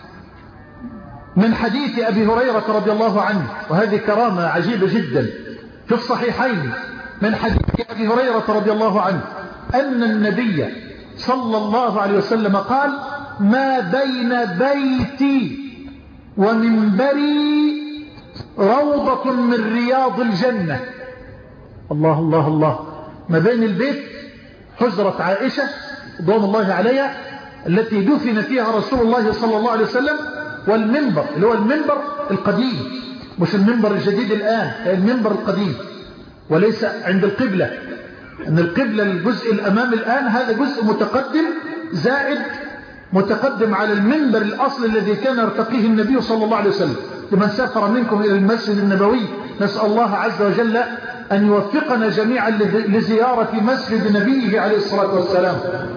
[SPEAKER 1] من حديث أبي هريرة رضي الله عنه، وهذه كرامة عجيبة جدا، في الصحيحين من حديث أبي هريرة رضي الله عنه أن النبي صلى الله عليه وسلم قال: ما بين بيتي ومنبري روضة من رياض الجنة. الله الله الله. ما بين البيت حجرة عائشة رضوان الله عليها التي دفن فيها رسول الله صلى الله عليه وسلم، والمنبر اللي هو المنبر القديم، مش المنبر الجديد الآن، المنبر القديم، وليس عند القبلة، أن القبلة الجزء الأمام الآن هذا جزء متقدم زائد متقدم على المنبر الأصل الذي كان يرتقيه النبي صلى الله عليه وسلم. لمن سافر منكم إلى المسجد النبوي نسأل الله عز وجل أن يوفقنا جميعا لزيارة مسجد نبيه عليه الصلاة والسلام.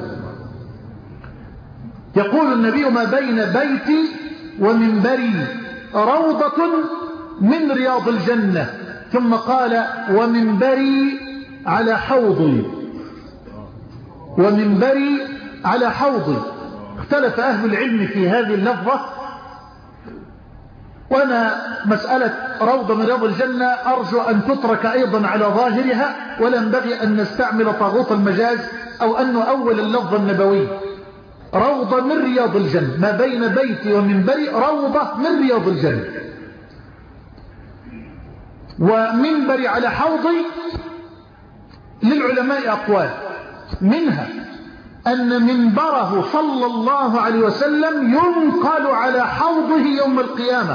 [SPEAKER 1] يقول النبي: ما بين بيتي ومنبري روضة من رياض الجنة. ثم قال: ومنبري على حوضي، ومنبري على حوضي. اختلف أهل العلم في هذه اللفظة، وأنا مسألة روضة من رياض الجنة أرجو أن تترك أيضا على ظاهرها، ولا ينبغي أن نستعمل طاغوت المجاز أو أن نؤول اللفظ النبوي. روضة من رياض الجنة، ما بين بيتي ومنبري روضة من رياض الجنة. ومنبري على حوضي للعلماء أقوال، منها أن منبره صلى الله عليه وسلم ينقل على حوضه يوم القيامة،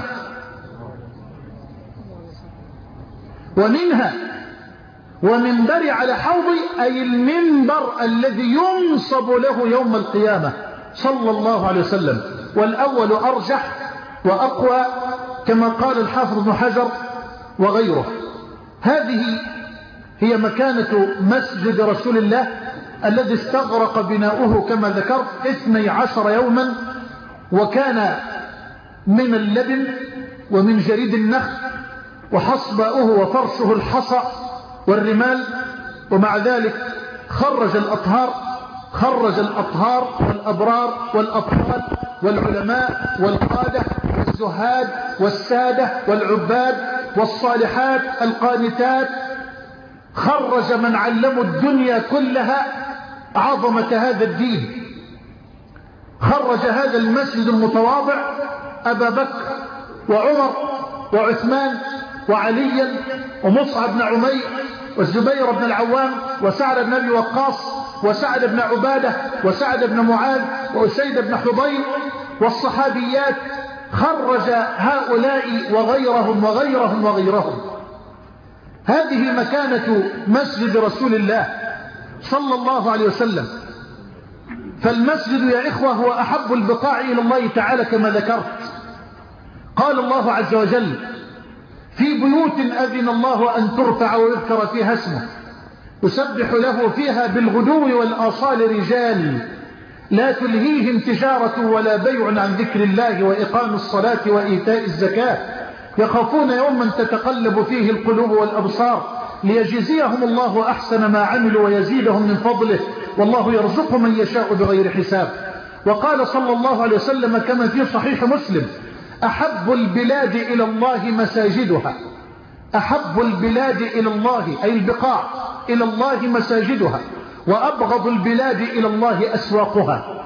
[SPEAKER 1] ومنها ومنبري على حوضي أي المنبر الذي ينصب له يوم القيامة صلى الله عليه وسلم. والأول أرجح وأقوى كما قال الحافظ ابن حجر وغيره. هذه هي مكانة مسجد رسول الله الذي استغرق بناؤه كما ذكرت اثني عشر يوما، وكان من اللبن ومن جريد النخل، وحصباؤه وفرشه الحصى والرمال. ومع ذلك خرج الأطهار خرج الأطهار والأبرار والأطفال والعلماء والقادة والزهاد والسادة والعباد والصالحات القانتات، خرج من علموا الدنيا كلها عظمة هذا الدين. خرج هذا المسجد المتواضع أبا بكر وعمر وعثمان وعليا ومصعب بن عمير والزبير بن العوام وسعد بن أبي وقاص وسعد بن عبادة وسعد بن معاذ وأسيد بن حضير والصحابيات. خرج هؤلاء وغيرهم وغيرهم وغيرهم. هذه مكانة مسجد رسول الله صلى الله عليه وسلم. فالمسجد يا إخوة هو أحب البقاع إلى الله تعالى كما ذكرت. قال الله عز وجل: في بيوت أذن الله أن ترفع ويذكر فيها اسمه يسبح له فيها بالغدو والآصال رجال لا تلهيهم تجارة ولا بيع عن ذكر الله وإقام الصلاة وإيتاء الزكاة يخافون يوما تتقلب فيه القلوب والأبصار ليجزيهم الله أحسن ما عملوا ويزيدهم من فضله والله يرزق من يشاء بغير حساب. وقال صلى الله عليه وسلم كما في صحيح مسلم: أحب البلاد إلى الله مساجدها. أحب البلاد إلى الله أي البقاع إلى الله مساجدها، وأبغض البلاد إلى الله أسواقها.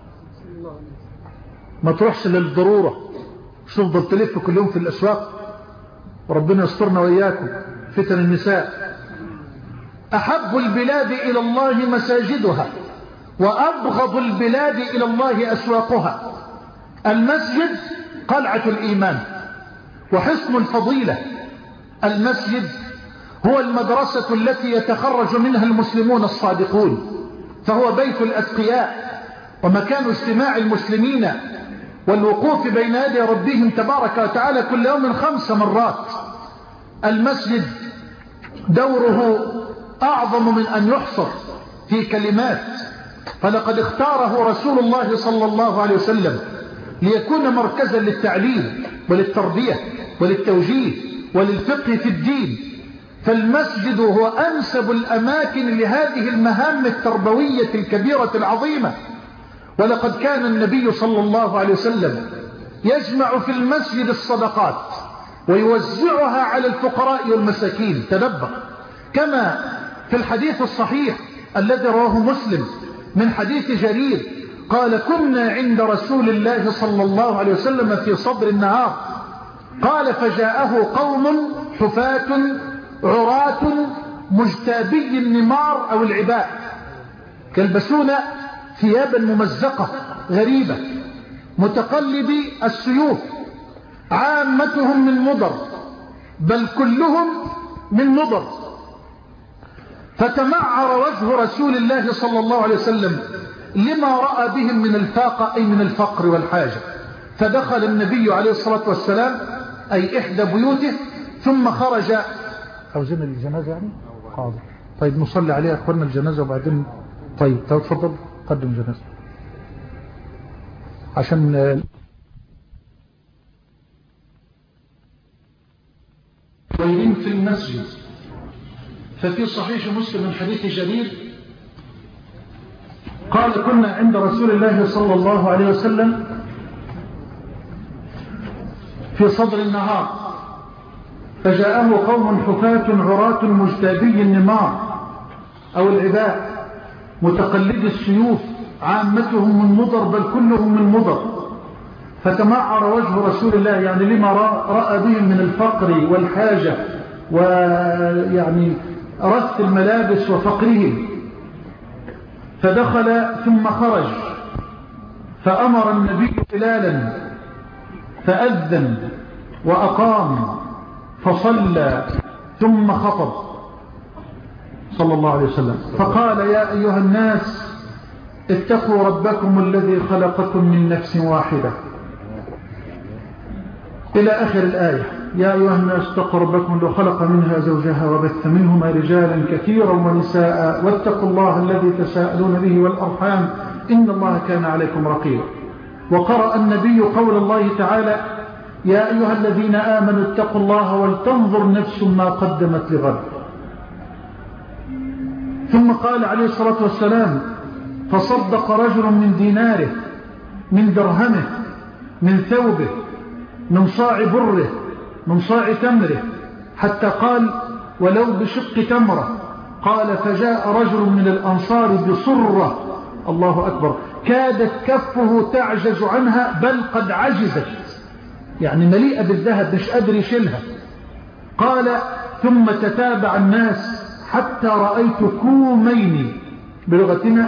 [SPEAKER 1] ما تروحش للضرورة، مش تفضل تلف كل يوم في الأسواق، وربنا يسترنا وإياكم فتن النساء. أحب البلاد إلى الله مساجدها، وأبغض البلاد إلى الله أسواقها. المسجد قلعة الإيمان وحصن الفضيلة. المسجد هو المدرسة التي يتخرج منها المسلمون الصادقون، فهو بيت الأتقياء ومكان اجتماع المسلمين والوقوف بين يدي ربهم تبارك وتعالى كل يوم خمس مرات. المسجد دوره أعظم من أن يحصر في كلمات، فلقد اختاره رسول الله صلى الله عليه وسلم ليكون مركزا للتعليم وللتربية وللتوجيه وللفقه في الدين. فالمسجد هو أنسب الأماكن لهذه المهام التربوية الكبيرة العظيمة، ولقد كان النبي صلى الله عليه وسلم يجمع في المسجد الصدقات ويوزعها على الفقراء والمساكين. تدبر، كما في الحديث الصحيح الذي رواه مسلم من حديث جرير قال: كنا عند رسول الله صلى الله عليه وسلم في صدر النهار، قال: فجاءه قوم حفاة عراة مجتابي النمار أو العباء، يلبسون ثيابا ممزقة غريبة، متقلدي السيوف، عامتهم من مضر بل كلهم من مضر. فتمعر وجه رسول الله صلى الله عليه وسلم لما رأى بهم من الفاقة، أي من الفقر والحاجة. فدخل النبي عليه الصلاة والسلام أي إحدى بيوته ثم خرج. عاوزين الجنازة يعني؟ حاضر. طيب نصلي عليها أخواننا الجنازة وبعدين. طيب تفضل قدم الجنازة عشان ويرين في المسجد. ففي صحيح مسلم من حديث جرير قال: كنا عند رسول الله صلى الله عليه وسلم في صدر النهار، فجاءه قوم حفاة عراة مجتابي النمار أو العباء، متقلدي السيوف، عامتهم من مضر بل كلهم من مضر. فتمعر وجه رسول الله يعني لما رأى بهم من الفقر والحاجة ويعني رث الملابس وفقرهم. فدخل ثم خرج، فأمر النبي بلالا فأذن وأقام فصلى ثم خطب صلى الله عليه وسلم فقال: يا أيها الناس اتقوا ربكم الذي خلقكم من نفس واحدة إلى آخر الآية. يا أيها الناس اتقوا ربكم الذي خلق منها زوجها وبث منهما رجالا كثيرا ونساء واتقوا الله الذي تساءلون به والأرحام إن الله كان عليكم رقيبا. وقرأ النبي قول الله تعالى: يا أيها الذين آمنوا اتقوا الله ولتنظر نفس ما قدمت لغد. ثم قال عليه الصلاة والسلام: فصدق رجل من ديناره، من درهمه، من ثوبه، من صاع بره، من صاع تمره، حتى قال: ولو بشق تمرة. قال: فجاء رجل من الأنصار بصرة، الله أكبر، كادت كفه تعجز عنها بل قد عجزت، يعني مليئة بالذهب مش قادر يشيلها. قال: ثم تتابع الناس حتى رأيت كومين، بلغتنا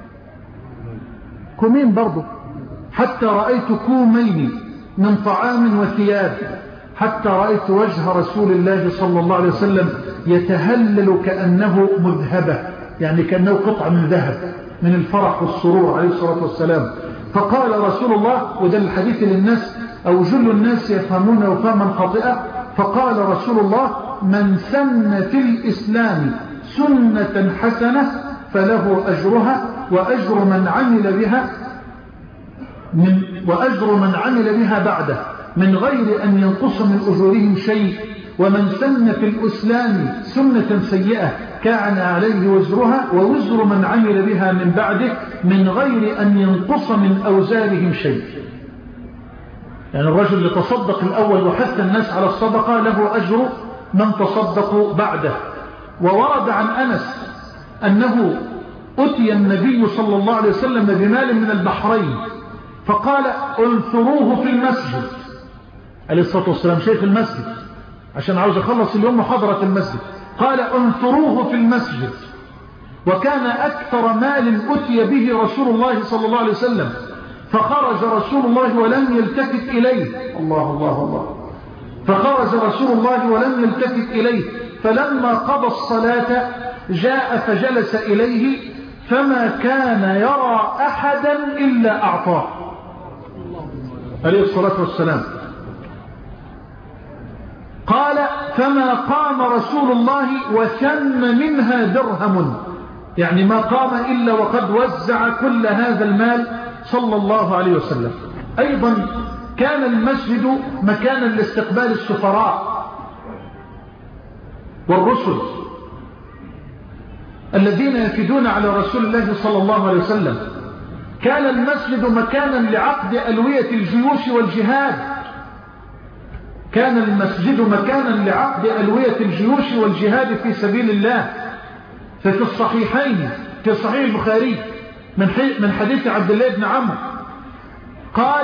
[SPEAKER 1] كومين برضو، حتى رأيت كومين من طعام وثياب، حتى رأيت وجه رسول الله صلى الله عليه وسلم يتهلل كأنه مذهبة، يعني كأنه قطعة من ذهب من الفرح والسرور عليه الصلاة والسلام. فقال رسول الله، وده الحديث للناس أو جل الناس يفهمونه فهما خاطئا، فقال رسول الله: من سن في الإسلام سنة حسنة فله أجرها وأجر من عمل بها من وأجر من عمل بها بعده من غير أن ينقص من أجورهم شيء، ومن سن في الإسلام سنة سيئة كان عليه وزرها ووزر من عمل بها من بعده من غير أن ينقص من أوزارهم شيء. يعني الرجل اللي تصدق الأول وحث الناس على الصدقة له أجر من تصدقوا بعده. وورد عن أنس أنه أتي النبي صلى الله عليه وسلم بمال من البحرين فقال: انثروه في المسجد. عليه الصلاة والسلام شايف المسجد عشان عاوز أخلص اليوم محاضرة المسجد، قال: انثروه في المسجد. وكان أكثر مال أتي به رسول الله صلى الله عليه وسلم، فخرج رسول الله ولم يلتفت إليه. الله الله الله. فخرج رسول الله ولم يلتفت إليه، فلما قضى الصلاة جاء فجلس إليه فما كان يرى أحدا إلا أعطاه عليه الصلاة والسلام. قال: فما قام رسول الله وثم منها درهم، يعني ما قام إلا وقد وزع كل هذا المال صلى الله عليه وسلم. أيضا كان المسجد مكانا لاستقبال السفراء والرسل الذين يفدون على رسول الله صلى الله عليه وسلم. كان المسجد مكانا لعقد ألوية الجيوش والجهاد كان المسجد مكانا لعقد ألوية الجيوش والجهاد في سبيل الله. ففي الصحيحين في صحيح البخاري من حديث عبد الله بن عمرو قال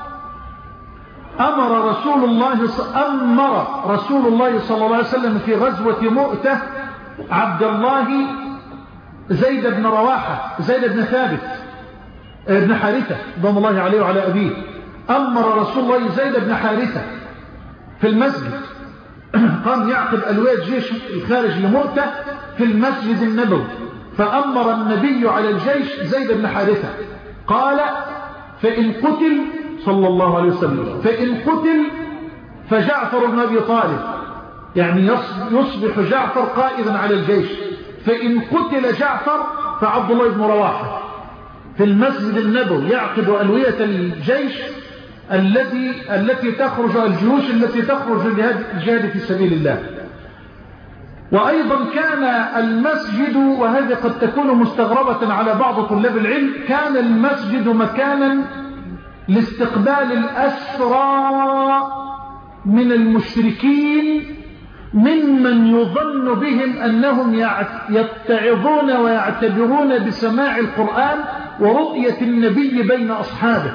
[SPEAKER 1] أمر رسول الله أمر رسول الله صلى الله عليه وسلم في غزوة مؤتة عبد الله زيد بن رواحة زيد بن ثابت ابن حارثة رضوان الله عليه وعلى أبيه. أمر رسول الله زيد بن حارثة في المسجد قام يعقد ألوية جيش الخارج لمؤتة في المسجد النبوي. فأمر النبي على الجيش زيد بن حارثة قال فإن قتل صلى الله عليه وسلم فإن قتل فجعفر بن أبي طالب يعني يصبح جعفر قائدا على الجيش. فإن قتل جعفر فعبد الله بن رواحة في المسجد النبوي يعقد ألوية الجيش التي التي تخرج الجيوش التي تخرج الجهاد في سبيل الله. وأيضا كان المسجد وهذه قد تكون مستغربة على بعض طلاب العلم كان المسجد مكانا لاستقبال الأسرى من المشركين ممن يظن بهم أنهم يتعظون ويعتبرون بسماع القرآن ورؤية النبي بين أصحابه.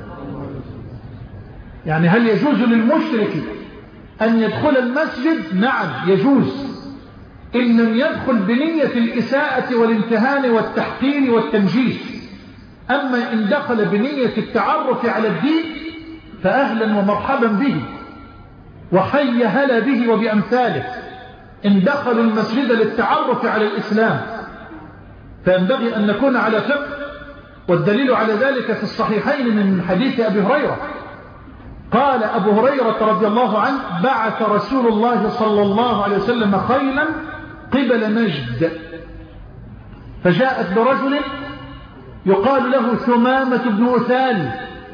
[SPEAKER 1] يعني هل يجوز للمشرك أن يدخل المسجد؟ نعم يجوز إن لم يدخل بنية الإساءة والامتهان والتحقير والتنجيس. أما إن دخل بنية التعرف على الدين فأهلا ومرحبا به وحي هلا به وبأمثاله. إن دخل المسجد للتعرف على الإسلام فينبغي أن نكون على فقه. والدليل على ذلك في الصحيحين من حديث أبي هريرة قال أبو هريرة رضي الله عنه بعث رسول الله صلى الله عليه وسلم خيلا قبل نجد فجاءت برجل يقال له ثمامة بن أثال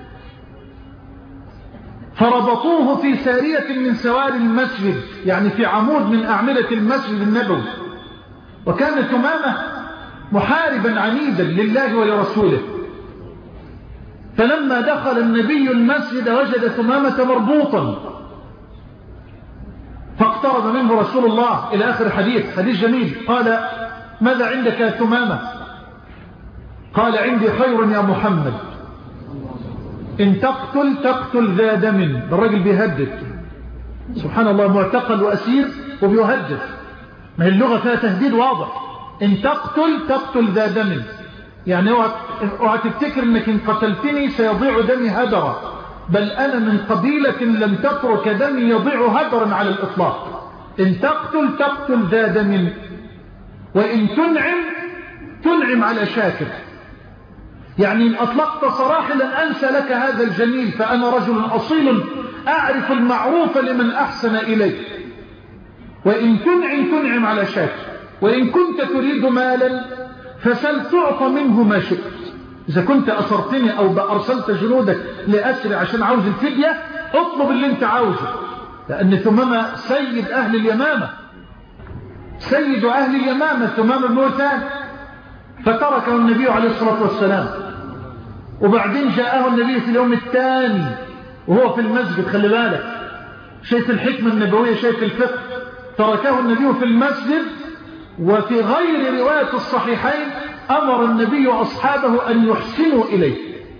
[SPEAKER 1] فربطوه في سارية من سوار المسجد يعني في عمود من أعمدة المسجد النبوي. وكان ثمامة محاربا عنيدا لله ولرسوله. فلما دخل النبي المسجد وجد ثمامة مربوطا فاقترب منه رسول الله إلى آخر الحديث حديث جميل. قال ماذا عندك يا ثمامة؟ قال عندي خير يا محمد إن تقتل تقتل ذا دم. الرجل بيهدد سبحان الله معتقل وأسير وبيهدد. ما هي اللغة فيها تهديد واضح. إن تقتل تقتل ذا دم يعني اوعى تفتكر انك ان قتلتني سيضيع دمي هدرا بل انا من قبيلة لم تترك دمي يضيع هدرا على الاطلاق. ان تقتل تقتل ذا دم وان تنعم تنعم على شاكر. يعني ان اطلقت سراحي لن انسى لك هذا الجميل فانا رجل اصيل اعرف المعروف لمن احسن الي. وان تنعم تنعم على شاكر وان كنت تريد مالا فسل تعطى منه ما شئت. إذا كنت أسرتني أو أرسلت جنودك لأسر عشان عاوز الفدية اطلب اللي انت عاوزه. لأن ثمامة سيد أهل اليمامة سيد أهل اليمامة ثمامة بن أثال. فتركه النبي عليه الصلاة والسلام. وبعدين جاءه النبي في اليوم الثاني وهو في المسجد. خلي بالك شايف الحكمة النبوية شايف الفقه. تركه النبي في المسجد. وفي غير رواية الصحيحين أمر النبي أصحابه أن يحسنوا إليه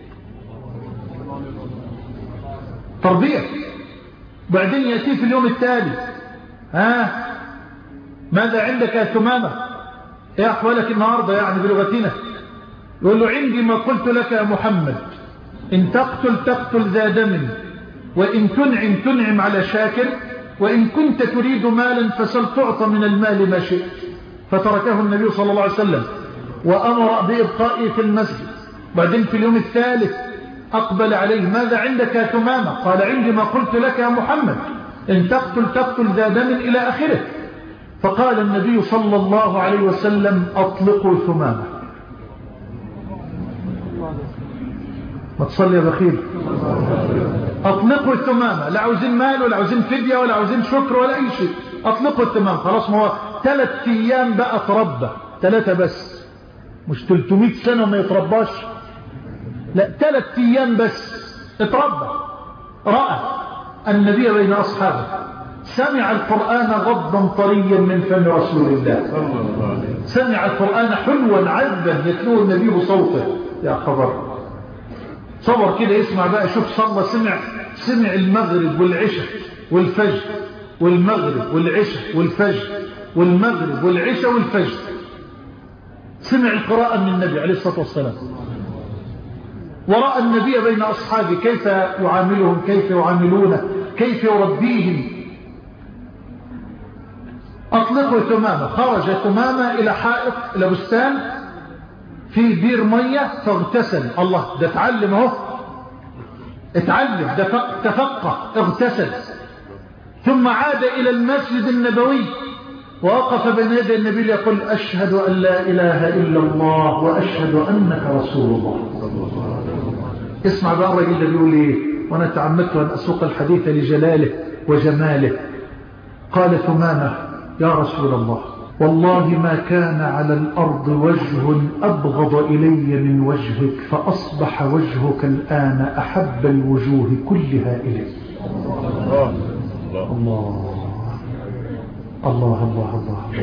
[SPEAKER 1] تربية. بعدين يأتي في اليوم التالي ها ماذا عندك يا ثمامة؟ ايه أحوالك النهاردة يعني بلغتنا؟ يقول له عندي ما قلت لك يا محمد إن تقتل تقتل ذا دم وإن تنعم تنعم على شاكر وإن كنت تريد مالا فسل تعطى من المال ما شئت. فتركه النبي صلى الله عليه وسلم وأمر بإبقائه في المسجد. بعدين في اليوم الثالث أقبل عليه ماذا عندك يا ثمامة؟ قال عندي ما قلت لك يا محمد إن تقتل تقتل ذا دم إلى آخره. فقال النبي صلى الله عليه وسلم أطلقوا ثمامة. ما تصلي يا بخيل. أطلقوا الثمامة. لا عاوزين مال ولا عاوزين فدية ولا عاوزين شكر ولا أي شيء. أطلقوا الثمامة. خلاص ما هو ثلاث أيام بقى تربى ثلاثة بس مش ثلاثمائة سنة ما يترباش. لا، ثلاث أيام بس اتربى. رأى النبي بين أصحابه، سمع القرآن غضا طريا من فم رسول الله، سمع القرآن حلوا عذبا يتلوه النبي بصوته. يا خبر، صور كده يسمع بقى، شوف صلى، سمع سمع المغرب والعشاء والفجر، والمغرب والعشاء والفجر، والمغرب والعشاء والفجر، سمع القراءة من النبي عليه الصلاة والسلام. ورأى النبي بين أصحابه كيف يعاملهم، كيف يعاملونه، كيف يربيهم. أطلقوا ثمامة، خرج ثمامة إلى حائط، إلى بستان في بير مية، فاغتسل. الله، ده اتعلم اهو، اتعلم، ده تفقه، اغتسل. ثم عاد إلى المسجد النبوي ووقف بين يدي النبي يقول: أشهد أن لا إله إلا الله وأشهد أنك رسول الله. اسمع بقى الرجل اللي بيقول ايه، وانا تعمدت ان اسوق الحديث لجلاله وجماله. قال ثمامة: يا رسول الله، والله ما كان على الأرض وجه أبغض إلي من وجهك، فأصبح وجهك الآن أحب الوجوه كلها إلي. الله الله الله الله الله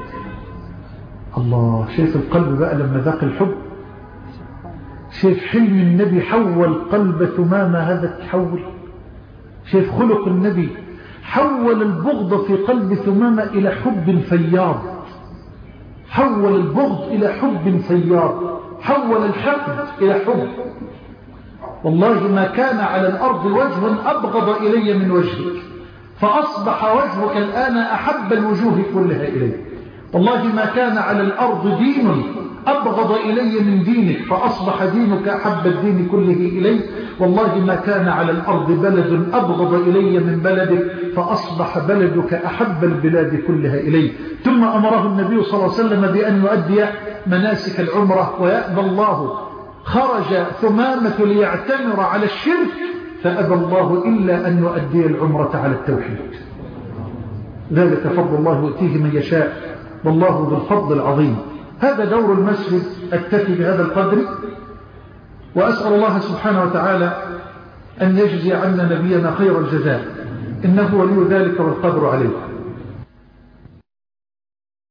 [SPEAKER 1] الله. شايف القلب بقى لما ذاق الحب، شايف حلم النبي حول قلب ثمامة هذا التحول، شايف خلق النبي حول البغض في قلب ثمامة إلى حب فياض، حول البغض إلى حب فياض، حول الحقد إلى حب. والله ما كان على الأرض وجه أبغض إلي من وجهك، فأصبح وجهك الآن أحب الوجوه كلها إلي. والله ما كان على الأرض دين أبغض إلي من دينك، فأصبح دينك أحب الدين كله إلي. والله ما كان على الأرض بلد أبغض إلي من بلدك، فأصبح بلدك أحب البلاد كلها إلي. ثم أمره النبي صلى الله عليه وسلم بأن يؤدي مناسك العمرة، ويأبى الله. خرج ثمامة ليعتمر على الشرك، فأبى الله إلا أن يؤدي العمرة على التوحيد. ذلك فضل الله يؤتيه من يشاء، والله ذو الفضل العظيم. هذا دور المسجد. أكتفي بهذا القدر، وأسأل الله سبحانه وتعالى أن يجزي عنا نبينا خير الجزاء، إنه ولي ذلك والقدر عليه.